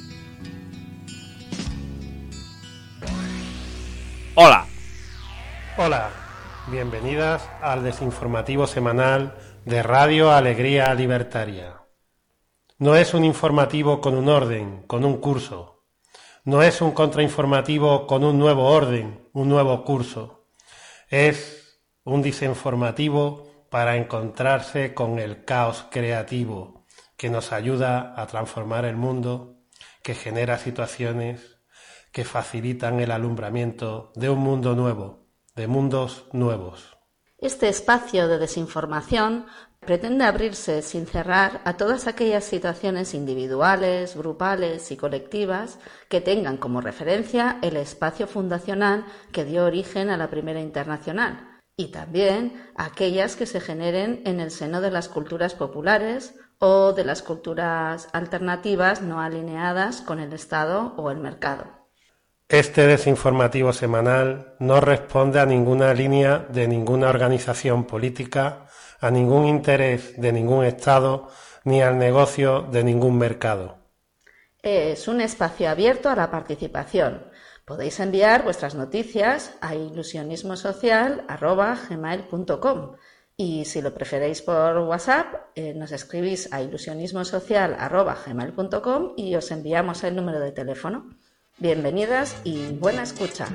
Hola. Hola, bienvenidas al desinformativo semanal de Radio Alegría Libertaria. No es un informativo con un orden, con un curso. No es un contrainformativo con un nuevo orden, un nuevo curso. Es un desinformativo para encontrarse con el caos creativo que nos ayuda a transformar el mundo, que genera situaciones que facilitan el alumbramiento de un mundo nuevo, de mundos nuevos. Este espacio de desinformación pretende abrirse sin cerrar a todas aquellas situaciones individuales, grupales y colectivas que tengan como referencia el espacio fundacional que dio origen a la Primera Internacional, y también aquellas que se generen en el seno de las culturas populares o de las culturas alternativas no alineadas con el Estado o el mercado. Este desinformativo semanal no responde a ninguna línea de ninguna organización política, a ningún interés de ningún Estado, ni al negocio de ningún mercado. Es un espacio abierto a la participación. Podéis enviar vuestras noticias a ilusionismosocial arroba gmail punto com y si lo preferéis por WhatsApp, eh, nos escribís a ilusionismosocial arroba gmail punto com y os enviamos el número de teléfono. Bienvenidas y buena escucha.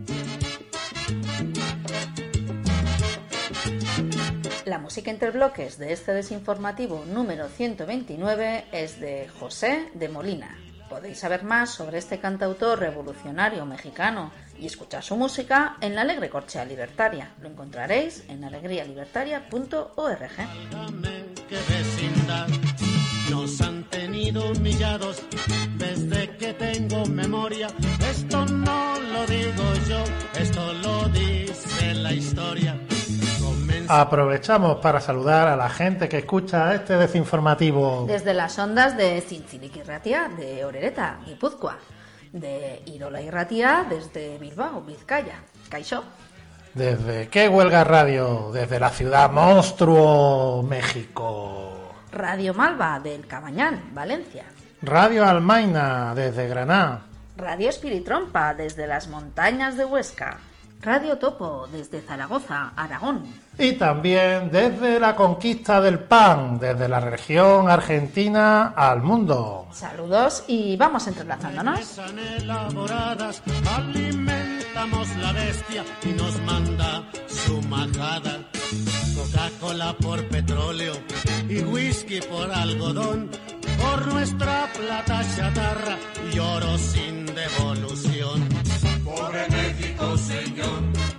La música entre bloques de este desinformativo número ciento veintinueve es de José de Molina. Podéis saber más sobre este cantautor revolucionario mexicano y escuchar su música en la Alegre Corchea Libertaria. Lo encontraréis en alegría libertaria punto org. Qué vecindad nos han tenido humillados desde que tengo memoria. Esto no lo digo yo, esto lo dice la historia. Aprovechamos para saludar a la gente que escucha este desinformativo. Desde las ondas de Zintzilik Irratia, de Orereta, Guipúzcoa. De Irola Irratia, desde Bilbao, Vizcaya. Kaixo. ¿Desde qué huelga radio? Desde la ciudad monstruo, México. Radio Malva, del Cabañán, Valencia. Radio Almaina, desde Granada. Radio Espiritrompa, desde las montañas de Huesca. Radio Topo, desde Zaragoza, Aragón. Y también desde la conquista del pan, desde la región argentina al mundo. Saludos y vamos entrelazándonos. Elaboradas, alimentamos la bestia y nos manda su majada. Coca-Cola por petróleo y whisky por algodón, por nuestra plata chatarra y oro sin devolución. Pobre México, señor,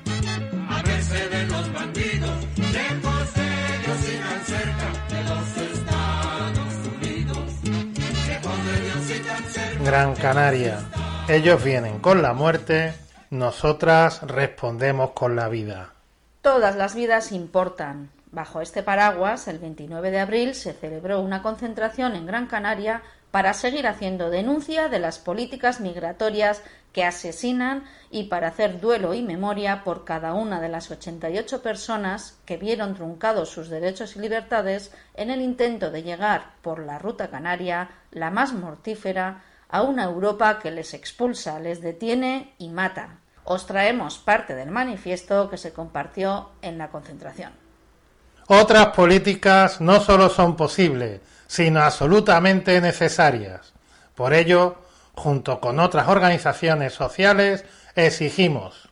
a merced de los bandidos, lejos de Dios y tan cerca de los Estados Unidos. Lejos de Dios y tan cerca. Gran Canaria, ellos vienen con la muerte, nosotras respondemos con la vida. Todas las vidas importan. Bajo este paraguas, el veintinueve de abril se celebró una concentración en Gran Canaria para seguir haciendo denuncia de las políticas migratorias que asesinan y para hacer duelo y memoria por cada una de las ochenta y ocho personas que vieron truncados sus derechos y libertades en el intento de llegar por la ruta canaria, la más mortífera, a una Europa que les expulsa, les detiene y mata. Os traemos parte del manifiesto que se compartió en la concentración. Otras políticas no solo son posibles, sino absolutamente necesarias. Por ello, junto con otras organizaciones sociales, exigimos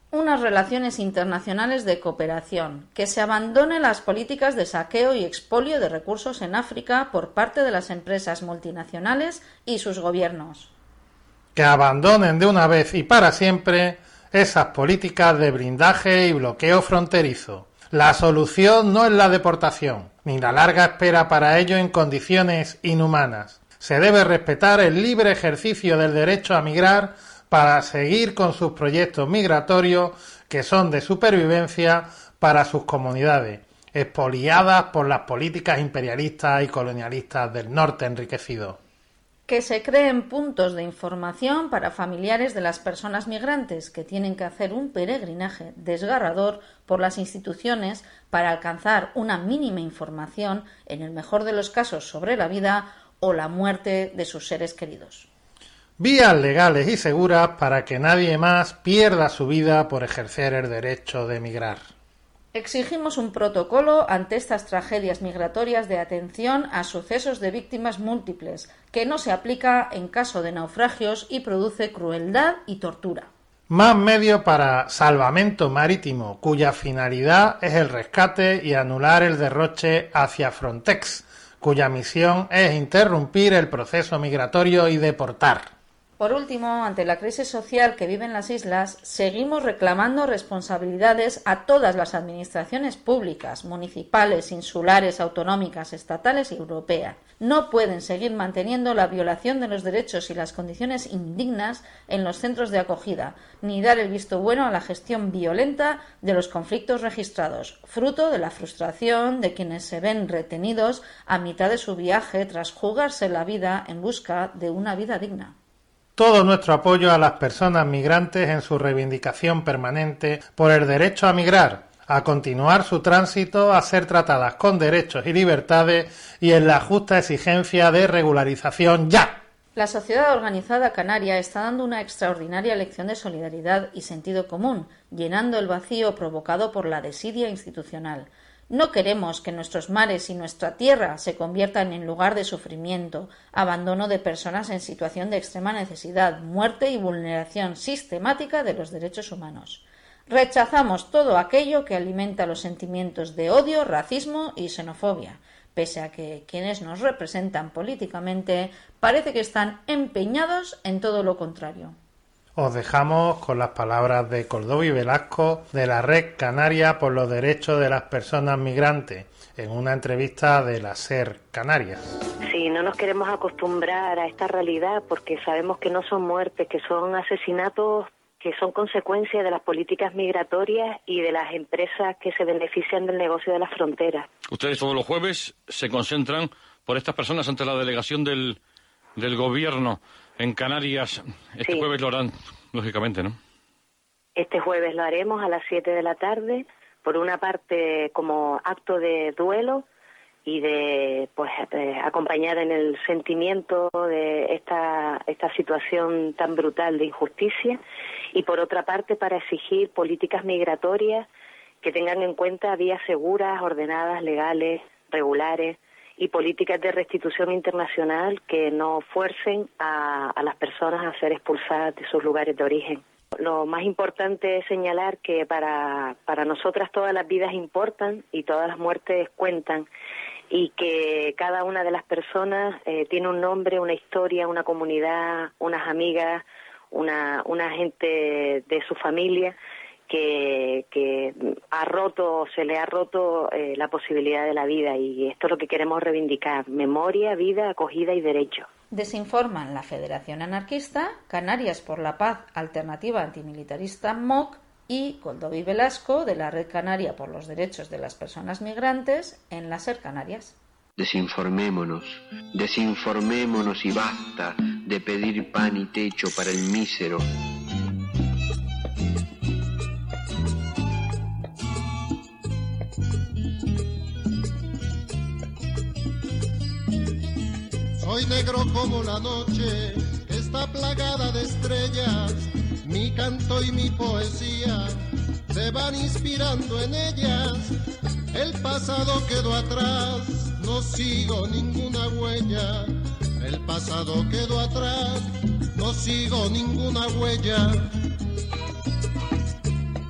Unas relaciones internacionales de cooperación, que se abandone las políticas de saqueo y expolio de recursos en África por parte de las empresas multinacionales y sus gobiernos. Que abandonen de una vez y para siempre esas políticas de blindaje y bloqueo fronterizo. La solución no es la deportación, ni la larga espera para ello en condiciones inhumanas. Se debe respetar el libre ejercicio del derecho a migrar para seguir con sus proyectos migratorios que son de supervivencia para sus comunidades, expoliadas por las políticas imperialistas y colonialistas del norte enriquecido. Que se creen puntos de información para familiares de las personas migrantes que tienen que hacer un peregrinaje desgarrador por las instituciones para alcanzar una mínima información, en el mejor de los casos, sobre la vida o la muerte de sus seres queridos. Vías legales y seguras para que nadie más pierda su vida por ejercer el derecho de emigrar. Exigimos un protocolo ante estas tragedias migratorias de atención a sucesos de víctimas múltiples, que no se aplica en caso de naufragios y produce crueldad y tortura. Más medios para salvamento marítimo, cuya finalidad es el rescate y anular el derroche hacia Frontex, cuya misión es interrumpir el proceso migratorio y deportar. Por último, ante la crisis social que viven las islas, seguimos reclamando responsabilidades a todas las administraciones públicas, municipales, insulares, autonómicas, estatales y europeas. No pueden seguir manteniendo la violación de los derechos y las condiciones indignas en los centros de acogida, ni dar el visto bueno a la gestión violenta de los conflictos registrados, fruto de la frustración de quienes se ven retenidos a mitad de su viaje tras jugarse la vida en busca de una vida digna. Todo nuestro apoyo a las personas migrantes en su reivindicación permanente por el derecho a migrar, a continuar su tránsito, a ser tratadas con derechos y libertades y en la justa exigencia de regularización ya. La sociedad organizada canaria está dando una extraordinaria lección de solidaridad y sentido común, llenando el vacío provocado por la desidia institucional. No queremos que nuestros mares y nuestra tierra se conviertan en lugar de sufrimiento, abandono de personas en situación de extrema necesidad, muerte y vulneración sistemática de los derechos humanos. Rechazamos todo aquello que alimenta los sentimientos de odio, racismo y xenofobia, pese a que quienes nos representan políticamente parece que están empeñados en todo lo contrario. Os dejamos con las palabras de Cordovi Velasco de la Red Canaria por los Derechos de las Personas Migrantes en una entrevista de la SER Canarias. Sí, no nos queremos acostumbrar a esta realidad porque sabemos que no son muertes, que son asesinatos que son consecuencia de las políticas migratorias y de las empresas que se benefician del negocio de las fronteras. Ustedes todos los jueves se concentran por estas personas ante la delegación del, del gobierno en Canarias. Este sí. Jueves lo harán, lógicamente, ¿no? Este jueves lo haremos a las siete de la tarde, por una parte como acto de duelo y de pues eh, acompañar en el sentimiento de esta esta situación tan brutal de injusticia, y por otra parte para exigir políticas migratorias que tengan en cuenta vías seguras, ordenadas, legales, regulares, y políticas de restitución internacional que no fuercen a, a las personas a ser expulsadas de sus lugares de origen. Lo más importante es señalar que para, para nosotras todas las vidas importan y todas las muertes cuentan, y que cada una de las personas eh, tiene un nombre, una historia, una comunidad, unas amigas, una, una gente de su familia que, que ha roto, se le ha roto eh, la posibilidad de la vida, y esto es lo que queremos reivindicar: memoria, vida, acogida y derecho. Desinforman la Federación Anarquista, Canarias por la Paz, Alternativa Antimilitarista M O C y Cordovi Velasco de la Red Canaria por los Derechos de las Personas Migrantes en la SER Canarias. Desinformémonos, desinformémonos y basta de pedir pan y techo para el mísero. Soy negro como la noche, está plagada de estrellas. Mi canto y mi poesía se van inspirando en ellas. El pasado quedó atrás, no sigo ninguna huella. El pasado quedó atrás, no sigo ninguna huella.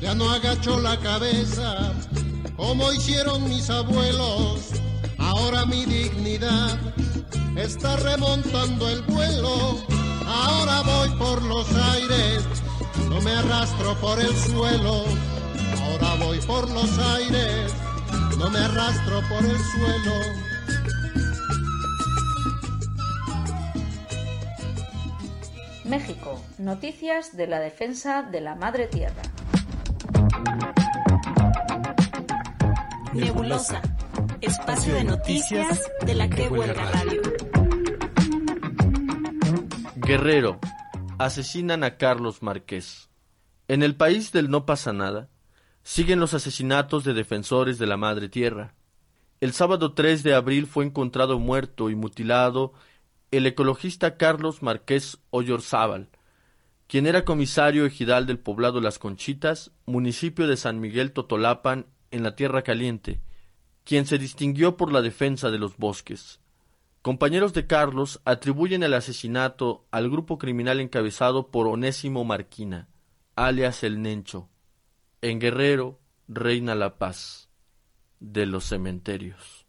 ya no agacho la cabeza como hicieron mis abuelos. Ahora mi dignidad está remontando el vuelo. Ahora voy por los aires, no me arrastro por el suelo. Ahora voy por los aires, no me arrastro por el suelo. México, noticias de la defensa de la madre tierra. Nebulosa, espacio de noticias de la que huelga radio. Guerrero, asesinan a Carlos Márquez. En el país del no pasa nada, siguen los asesinatos de defensores de la madre tierra. El sábado tres de abril fue encontrado muerto y mutilado el ecologista Carlos Márquez Oyarzábal, quien era comisario ejidal del poblado Las Conchitas, municipio de San Miguel Totolapan, en la Tierra Caliente, quien se distinguió por la defensa de los bosques. Compañeros de Carlos atribuyen el asesinato al grupo criminal encabezado por Onésimo Marquina, alias El Nencho. En Guerrero reina la paz de los cementerios.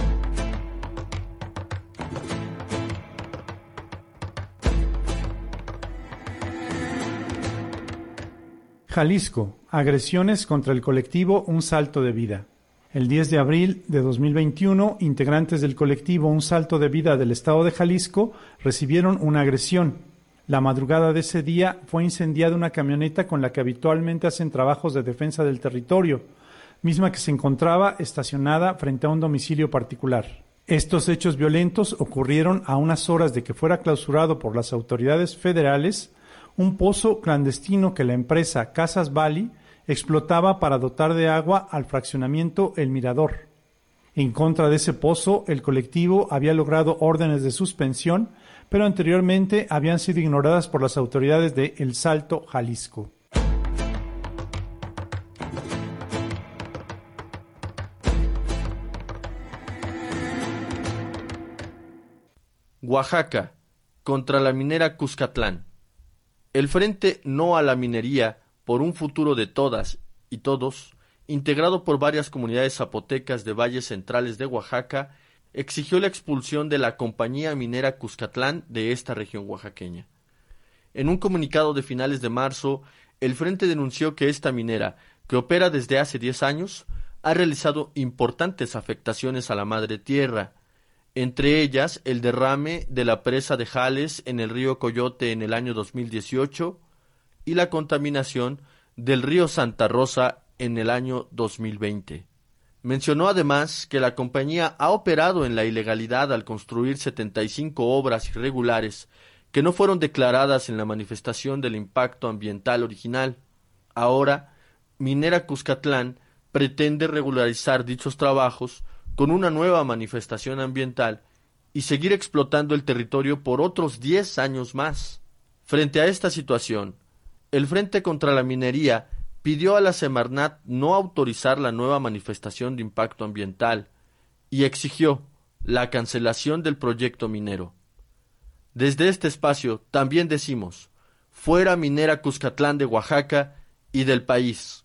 Jalisco, agresiones contra el colectivo Un Salto de Vida. El diez de abril de dos mil veintiuno, integrantes del colectivo Un Salto de Vida del estado de Jalisco recibieron una agresión. La madrugada de ese día fue incendiada una camioneta con la que habitualmente hacen trabajos de defensa del territorio, misma que se encontraba estacionada frente a un domicilio particular. Estos hechos violentos ocurrieron a unas horas de que fuera clausurado por las autoridades federales un pozo clandestino que la empresa Casas Valley explotaba para dotar de agua al fraccionamiento El Mirador. En contra de ese pozo, el colectivo había logrado órdenes de suspensión, pero anteriormente habían sido ignoradas por las autoridades de El Salto, Jalisco. Oaxaca, contra la minera Cuscatlán. El Frente No a la Minería por un Futuro de Todas y Todos, integrado por varias comunidades zapotecas de valles centrales de Oaxaca, exigió la expulsión de la compañía minera Cuscatlán de esta región oaxaqueña. En un comunicado de finales de marzo, el Frente denunció que esta minera, que opera desde hace diez años, ha realizado importantes afectaciones a la madre tierra, entre ellas el derrame de la presa de Jales en el río Coyote en el año dos mil dieciocho y la contaminación del río Santa Rosa en el año dos mil veinte. Mencionó además que la compañía ha operado en la ilegalidad al construir setenta y cinco obras irregulares que no fueron declaradas en la manifestación del impacto ambiental original. Ahora, Minera Cuscatlán pretende regularizar dichos trabajos con una nueva manifestación ambiental y seguir explotando el territorio por otros diez años más. Frente a esta situación, el Frente contra la Minería pidió a la Semarnat no autorizar la nueva manifestación de impacto ambiental y exigió la cancelación del proyecto minero. Desde este espacio también decimos, fuera Minera Cuscatlán de Oaxaca y del país.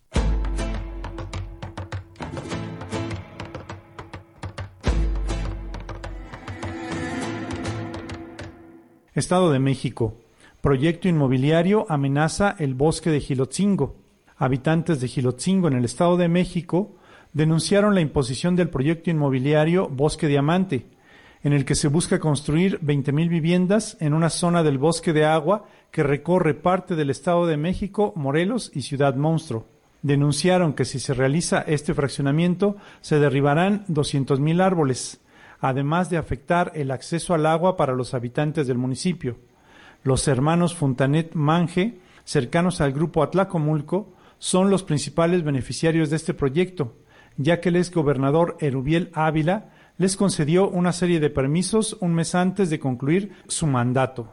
Estado de México. Proyecto inmobiliario amenaza el bosque de Jilotzingo. Habitantes de Jilotzingo en el Estado de México denunciaron la imposición del proyecto inmobiliario Bosque Diamante, en el que se busca construir veinte mil viviendas en una zona del bosque de agua que recorre parte del Estado de México, Morelos y Ciudad Monstruo. Denunciaron que si se realiza este fraccionamiento se derribarán doscientos mil árboles, además de afectar el acceso al agua para los habitantes del municipio. Los hermanos Fontanet Mange, cercanos al grupo Atlacomulco, son los principales beneficiarios de este proyecto, ya que el exgobernador Erubiel Ávila les concedió una serie de permisos un mes antes de concluir su mandato.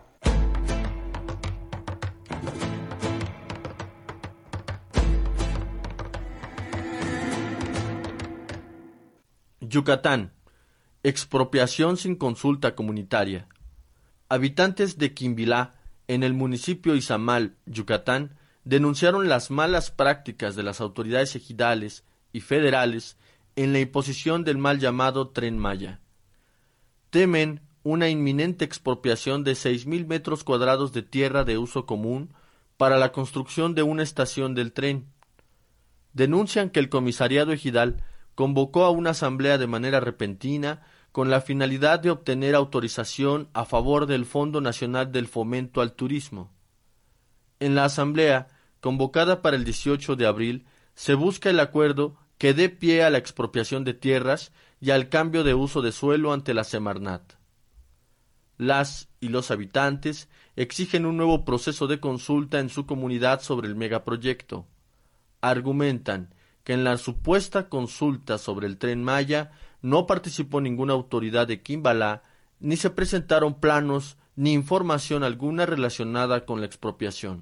Yucatán. Expropiación sin consulta comunitaria. Habitantes de Quimbilá, en el municipio Izamal, Yucatán, denunciaron las malas prácticas de las autoridades ejidales y federales en la imposición del mal llamado Tren Maya. Temen una inminente expropiación de seis mil metros cuadrados de tierra de uso común para la construcción de una estación del tren. Denuncian que el comisariado ejidal convocó a una asamblea de manera repentina con la finalidad de obtener autorización a favor del Fondo Nacional del Fomento al Turismo. En la asamblea, convocada para el dieciocho de abril, se busca el acuerdo que dé pie a la expropiación de tierras y al cambio de uso de suelo ante la Semarnat. Las y los habitantes exigen un nuevo proceso de consulta en su comunidad sobre el megaproyecto. Argumentan que en la supuesta consulta sobre el Tren Maya no participó ninguna autoridad de Quimbalá, ni se presentaron planos ni información alguna relacionada con la expropiación.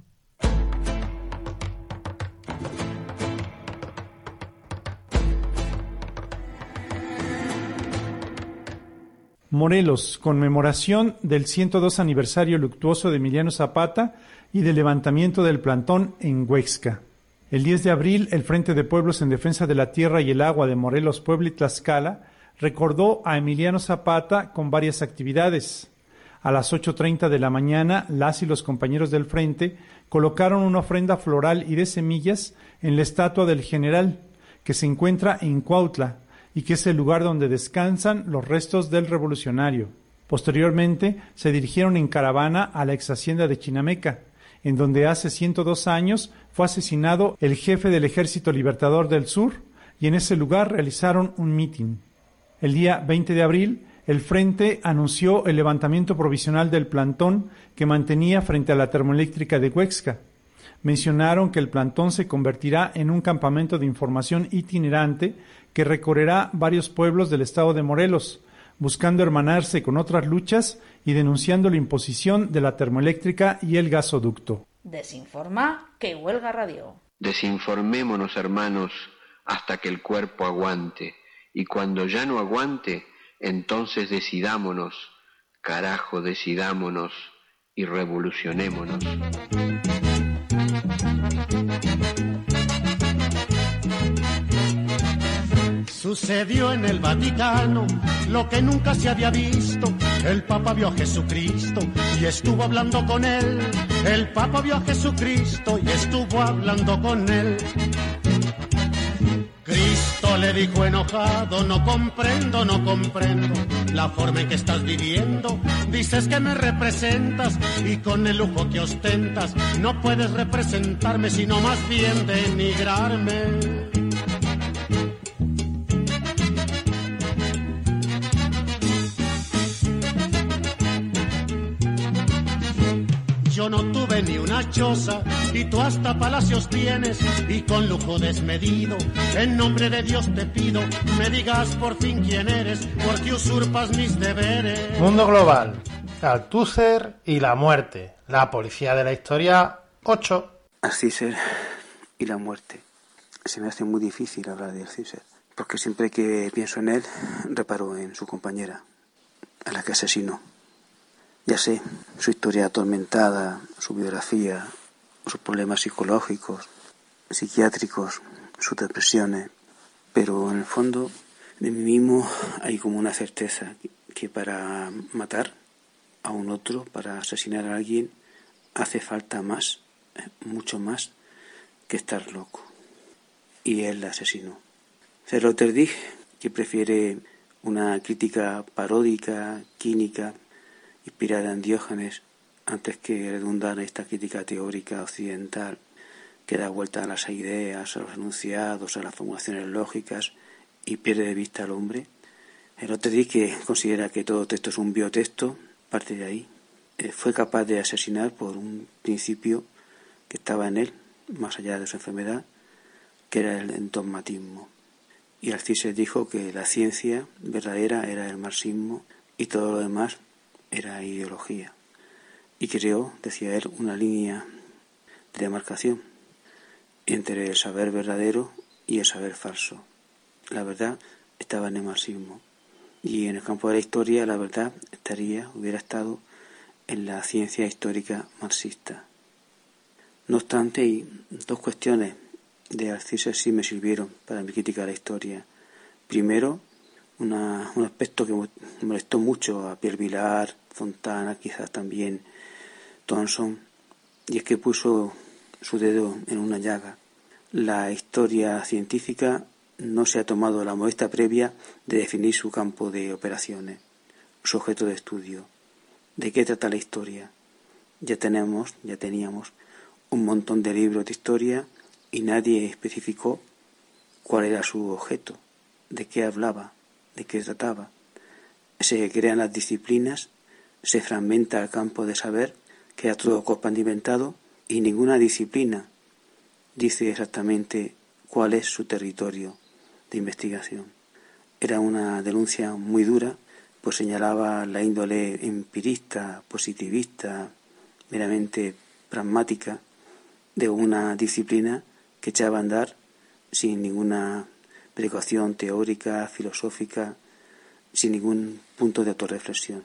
Morelos, conmemoración del ciento dos aniversario luctuoso de Emiliano Zapata y del levantamiento del plantón en Huexca. El diez de abril, el Frente de Pueblos en Defensa de la Tierra y el Agua de Morelos, Puebla y Tlaxcala recordó a Emiliano Zapata con varias actividades. A las ocho treinta de la mañana, las y los compañeros del Frente colocaron una ofrenda floral y de semillas en la estatua del general, que se encuentra en Cuautla, y que es el lugar donde descansan los restos del revolucionario. Posteriormente, se dirigieron en caravana a la ex hacienda de Chinameca, en donde hace ciento dos años fue asesinado el jefe del Ejército Libertador del Sur, y en ese lugar realizaron un mitin. El día veinte de abril, el Frente anunció el levantamiento provisional del plantón que mantenía frente a la termoeléctrica de Huexca. Mencionaron que el plantón se convertirá en un campamento de información itinerante que recorrerá varios pueblos del estado de Morelos, buscando hermanarse con otras luchas y denunciando la imposición de la termoeléctrica y el gasoducto. Desinforma que huelga radio. Desinformémonos, hermanos, hasta que el cuerpo aguante, y cuando ya no aguante, entonces decidámonos, carajo, decidámonos y revolucionémonos. Sucedió en el Vaticano lo que nunca se había visto. El Papa vio a Jesucristo y estuvo hablando con él. El Papa vio a Jesucristo y estuvo hablando con él. Cristo le dijo enojado: no comprendo, no comprendo la forma en que estás viviendo. Dices que me representas y con el lujo que ostentas no puedes representarme, sino más bien denigrarme. Yo no tuve ni una choza y tú hasta palacios tienes, y con lujo desmedido, en nombre de Dios te pido, me digas por fin quién eres, porque usurpas mis deberes. Mundo global, Althusser y la muerte, la policía de la historia ocho. Althusser y la muerte. Se me hace muy difícil hablar de Althusser, porque siempre que pienso en él, reparo en su compañera, a la que asesinó. Ya sé, su historia atormentada, su biografía, sus problemas psicológicos, psiquiátricos, sus depresiones, pero en el fondo de mí mismo hay como una certeza que para matar a un otro, para asesinar a alguien, hace falta más, mucho más, que estar loco. Y él la asesinó. Sloterdijk, que prefiere una crítica paródica, química, inspirada en Diógenes, antes que redundar en esta crítica teórica occidental que da vuelta a las ideas, a los enunciados, a las formulaciones lógicas y pierde de vista al hombre. Sloterdijk, que considera que todo texto es un biotexto, parte de ahí. Eh, fue capaz de asesinar por un principio que estaba en él, más allá de su enfermedad, que era el dogmatismo. Y Althusser dijo que la ciencia verdadera era el marxismo y todo lo demás era ideología, y creó, decía él, una línea de demarcación entre el saber verdadero y el saber falso. La verdad estaba en el marxismo, y en el campo de la historia la verdad estaría, hubiera estado en la ciencia histórica marxista. No obstante, y dos cuestiones de Alcícer sí me sirvieron para mi crítica de la historia. Primero, una, un aspecto que molestó mucho a Pierre Vilar, Fontana, quizás también Thomson, y es que puso su dedo en una llaga. La historia científica no se ha tomado la molestia previa de definir su campo de operaciones, su objeto de estudio. ¿De qué trata la historia? Ya tenemos, ya teníamos un montón de libros de historia y nadie especificó cuál era su objeto, de qué hablaba, de qué trataba. Se crean las disciplinas, se fragmenta el campo de saber, queda todo compartimentado y ninguna disciplina dice exactamente cuál es su territorio de investigación. Era una denuncia muy dura, pues señalaba la índole empirista, positivista, meramente pragmática de una disciplina que echaba a andar sin ninguna precaución teórica, filosófica, sin ningún punto de autorreflexión.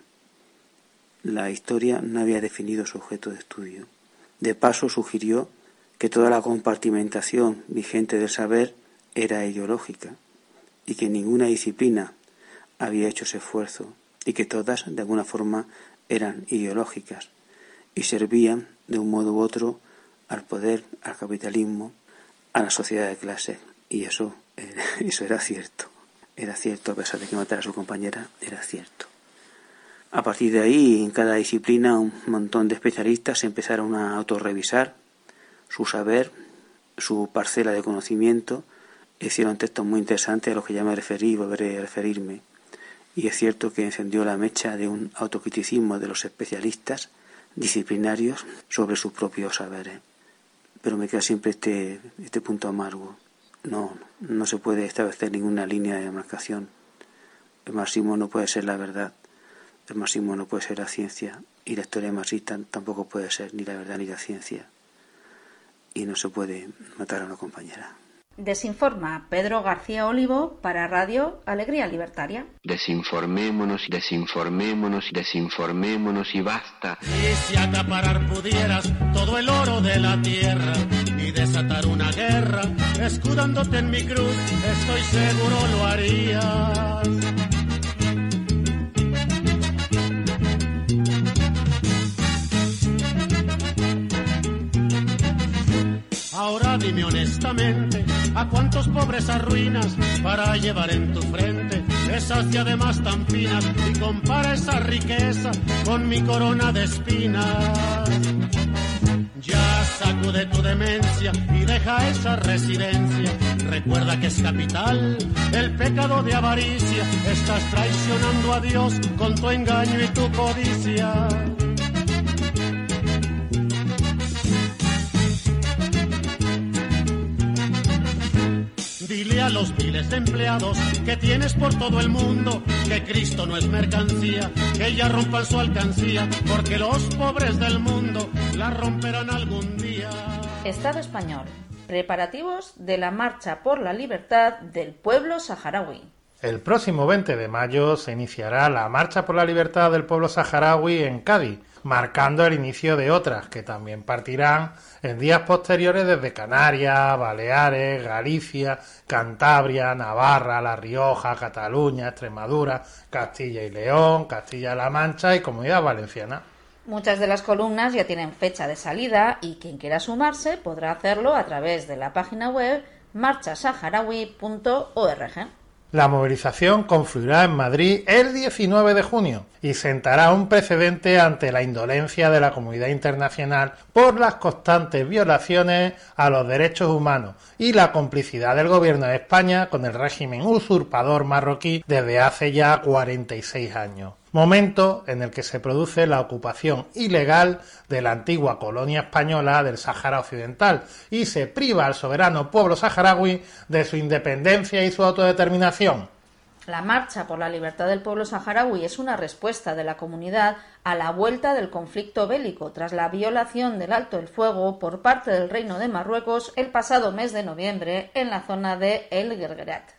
La historia no había definido su objeto de estudio. De paso sugirió que toda la compartimentación vigente del saber era ideológica y que ninguna disciplina había hecho ese esfuerzo y que todas, de alguna forma, eran ideológicas y servían, de un modo u otro, al poder, al capitalismo, a la sociedad de clase. Y eso, eso era cierto. Era cierto, a pesar de que matara a su compañera, era cierto. A partir de ahí, en cada disciplina, un montón de especialistas empezaron a autorrevisar su saber, su parcela de conocimiento. Hicieron textos muy interesantes a los que ya me referí y volveré a referirme. Y es cierto que encendió la mecha de un autocriticismo de los especialistas disciplinarios sobre sus propios saberes. Pero me queda siempre este, este punto amargo. No, no se puede establecer ninguna línea de demarcación. El marxismo no puede ser la verdad. El marxismo no puede ser la ciencia. Y la historia marxista tampoco puede ser ni la verdad ni la ciencia. Y no se puede matar a una compañera. Desinforma Pedro García Olivo para Radio Alegría Libertaria. Desinformémonos, desinformémonos, desinformémonos y basta. Y si acaparar pudieras todo el oro de la tierra y desatar una guerra, escudándote en mi cruz, estoy seguro lo harías. Ahora dime honestamente, ¿a cuántos pobres arruinas para llevar en tu frente esas diademas tan finas? Y compara esa riqueza con mi corona de espinas. Ya sacude tu demencia y deja esa residencia. Recuerda que es capital el pecado de avaricia. Estás traicionando a Dios con tu engaño y tu codicia. Dile a los miles de empleados que tienes por todo el mundo que Cristo no es mercancía, que ya rompan su alcancía, porque los pobres del mundo la romperán algún día. Estado español. Preparativos de la marcha por la libertad del pueblo saharaui. El próximo veinte de mayo se iniciará la marcha por la libertad del pueblo saharaui en Cádiz, marcando el inicio de otras que también partirán en días posteriores desde Canarias, Baleares, Galicia, Cantabria, Navarra, La Rioja, Cataluña, Extremadura, Castilla y León, Castilla-La Mancha y Comunidad Valenciana. Muchas de las columnas ya tienen fecha de salida y quien quiera sumarse podrá hacerlo a través de la página web marcha saharaui punto org. La movilización confluirá en Madrid el diecinueve de junio y sentará un precedente ante la indolencia de la comunidad internacional por las constantes violaciones a los derechos humanos y la complicidad del gobierno de España con el régimen usurpador marroquí desde hace ya cuarenta y seis años. Momento en el que se produce la ocupación ilegal de la antigua colonia española del Sáhara Occidental y se priva al soberano pueblo saharaui de su independencia y su autodeterminación. La marcha por la libertad del pueblo saharaui es una respuesta de la comunidad a la vuelta del conflicto bélico tras la violación del alto el fuego por parte del Reino de Marruecos el pasado mes de noviembre en la zona de El Guerguerat.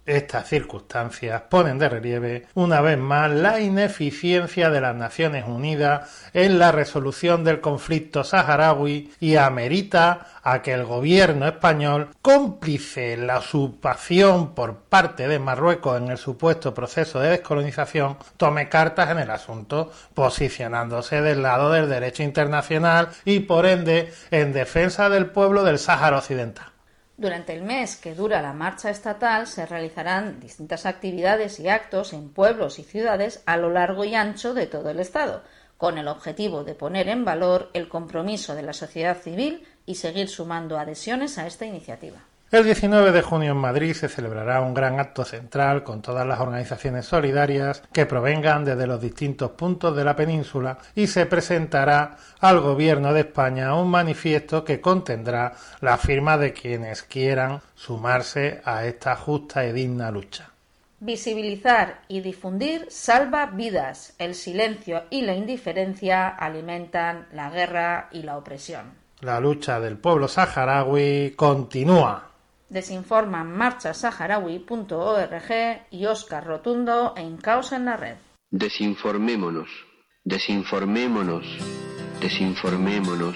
Estas circunstancias ponen de relieve una vez más la ineficiencia de las Naciones Unidas en la resolución del conflicto saharaui y amerita a que el gobierno español, cómplice en la usurpación por parte de Marruecos en el supuesto proceso de descolonización, tome cartas en el asunto, posicionándose del lado del derecho internacional y por ende en defensa del pueblo del Sáhara Occidental. Durante el mes que dura la marcha estatal se realizarán distintas actividades y actos en pueblos y ciudades a lo largo y ancho de todo el Estado, con el objetivo de poner en valor el compromiso de la sociedad civil y seguir sumando adhesiones a esta iniciativa. El diecinueve de junio en Madrid se celebrará un gran acto central con todas las organizaciones solidarias que provengan desde los distintos puntos de la península y se presentará al Gobierno de España un manifiesto que contendrá la firma de quienes quieran sumarse a esta justa y digna lucha. Visibilizar y difundir salva vidas. El silencio y la indiferencia alimentan la guerra y la opresión. La lucha del pueblo saharaui continúa. Desinforman marcha saharaui punto org y Óscar Rotundo en Caos en la Red. Desinformémonos, desinformémonos, desinformémonos.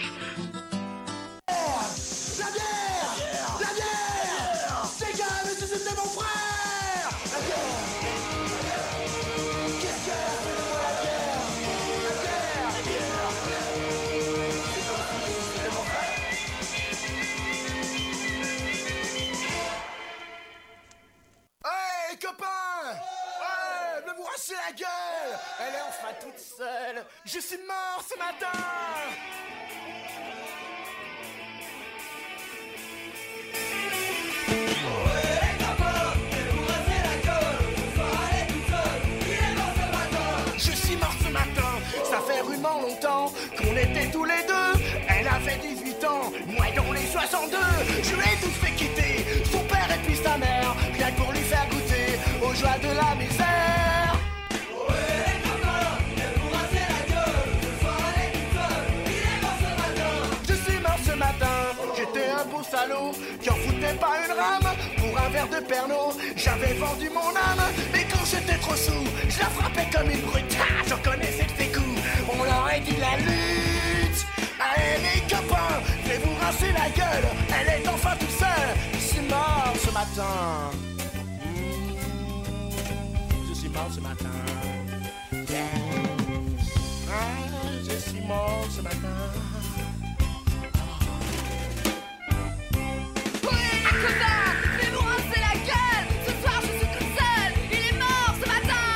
C'est la gueule. Elle est enfin toute seule. Je suis mort ce matin. Je suis mort ce matin. Ça fait rudement longtemps qu'on était tous les deux. Elle avait dix-huit ans, moi dans les soixante-deux. Je l'ai tout fait quitter, son père et puis sa mère, rien que pour lui faire goûter aux joies de la misère. Salaud, qui en foutait pas une rame pour un verre de Pernod. J'avais vendu mon âme, mais quand j'étais trop sous, je la frappais comme une brute. Ah, j'en connaissais de ses coups, on leur a dit la lutte. Allez les copains, je vais vous rincer la gueule. Elle est enfin toute seule, je suis mort ce matin. Mmh, je suis mort ce matin. Yeah. Ah, je suis mort ce matin. Fais-vous rincer la gueule. Ce soir je suis toute seule. Il est mort ce matin.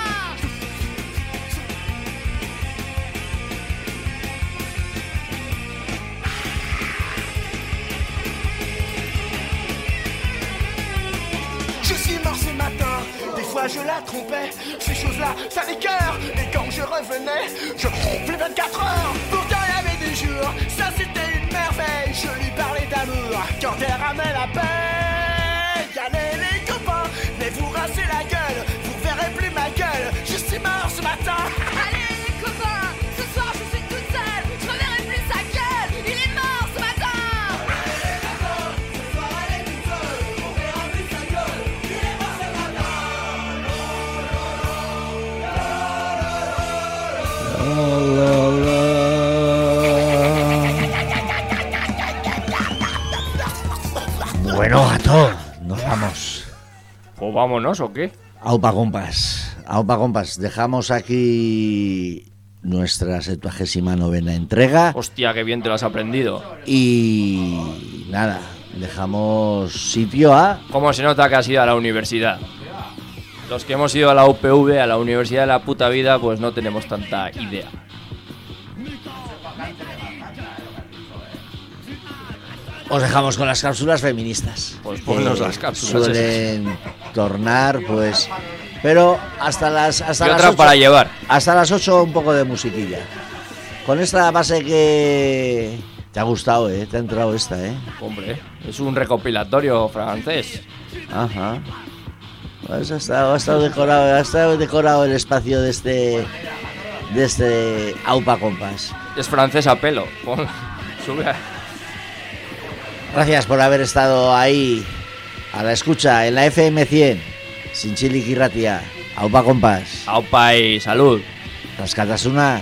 Je suis mort ce matin. Des fois je la trompais. Ces choses-là, ça m'écoeure. Et quand je revenais, je rompais vingt-quatre heures. Pourtant il y avait des jours, ça c'était une merveille. Je lui parlais d'amour quand elle ramenait la paix. Allez les copains, mais vous rincez la gueule. Vous verrez plus ma gueule. Je suis mort ce matin. Allez les copains, ce soir je suis toute seule. Je reverrai plus sa gueule. Il est mort ce matin. Allez les copains, ce soir elle est toute seule. On verra plus sa gueule. Il est mort ce matin. Bueno, gato, nos vamos. ¿O vámonos o qué? Aupa compas, aupa compas, dejamos aquí nuestra septuagésima novena entrega. Hostia, qué bien te lo has aprendido. Y nada, dejamos sitio a... ¿Cómo se nota que has ido a la universidad? Los que hemos ido a la U P V, a la Universidad de la Puta Vida, pues no tenemos tanta idea. Os dejamos con las cápsulas feministas. Pues ponnos eh, las cápsulas. Suelen esas. tornar, pues... Pero hasta las hasta y las otra ocho, para llevar. Hasta las ocho un poco de musiquilla. Con esta base que... Te ha gustado, ¿eh? Te ha entrado esta, ¿eh? Hombre, es un recopilatorio francés. Ajá. Pues ha estado, ha estado decorado, ha estado decorado el espacio de este... De este Aupa Compas. Es francés a pelo. Pon, sube a... Gracias por haber estado ahí a la escucha en la F M cien. Zintzilik irratia. Aupa, kompas. Aupa y salud. Raskatasuna.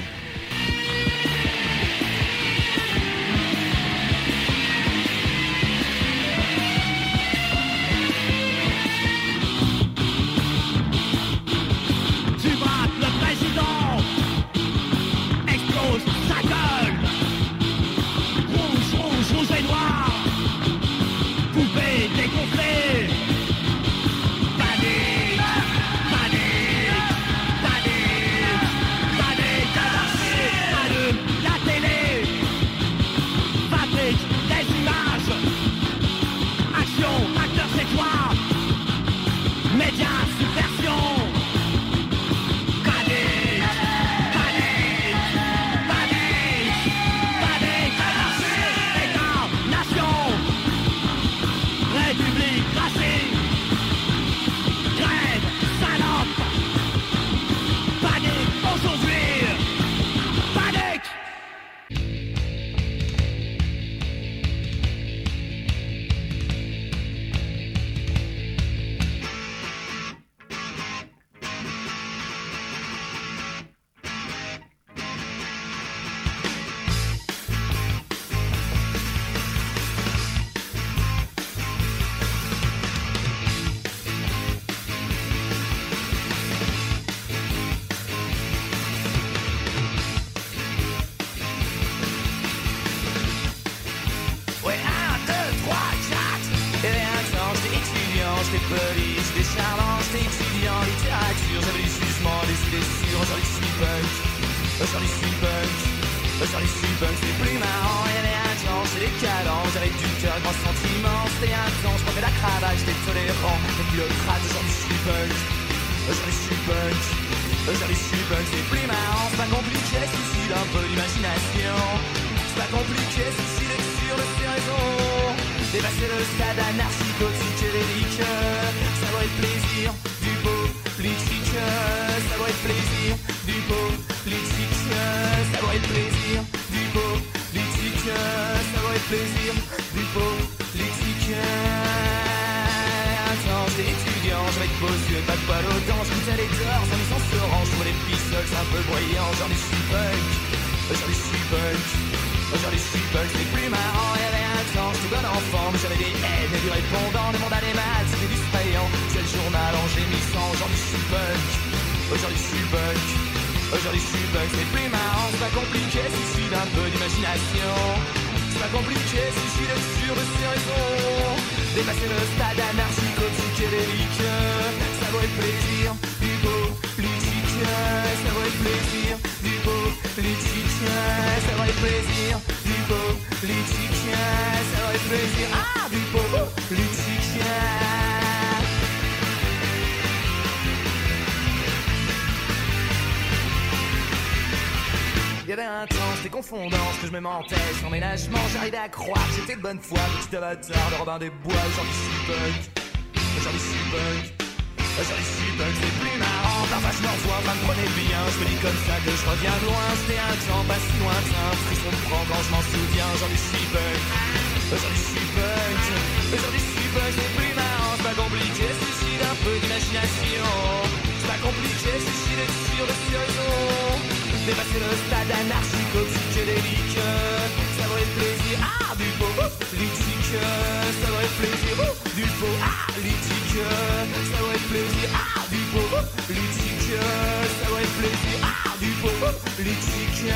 Que je me mentais sans ménagement, j'arrivais à croire que j'étais de bonne foi, petit avatar de Robin des Bois. Aujourd'hui je suis punk, aujourd'hui je suis punk, aujourd'hui je suis punk, c'est plus marrant. Parfois je me revois, ça me prenait bien, je me dis comme ça que je reviens de loin. C'était un temps pas si lointain, frisson me prend quand je m'en souviens. Aujourd'hui je suis punk, aujourd'hui je suis punk, aujourd'hui je suis punk, c'est plus marrant. C'est pas compliqué, suffit d'un peu d'imagination. C'est pas compliqué, suffit d'être sûr de ses raisons. Dépasser le stade anarchique au psychédélique, ça vaut le plaisir, ah, du beau politique, ça vaut le plaisir, oh, du beau, ah, politique, ça vaut le plaisir, ah, du beau politique, ça vaut le plaisir, ah, du beau politique.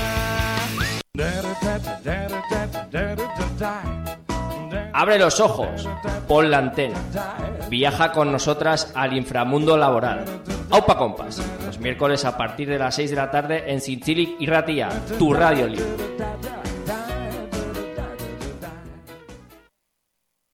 Abre los ojos, pon la antena, viaja con nosotras al inframundo laboral. Aupa Compas, los miércoles a partir de las seis de la tarde en Zintzilik Irratia, tu radio libre.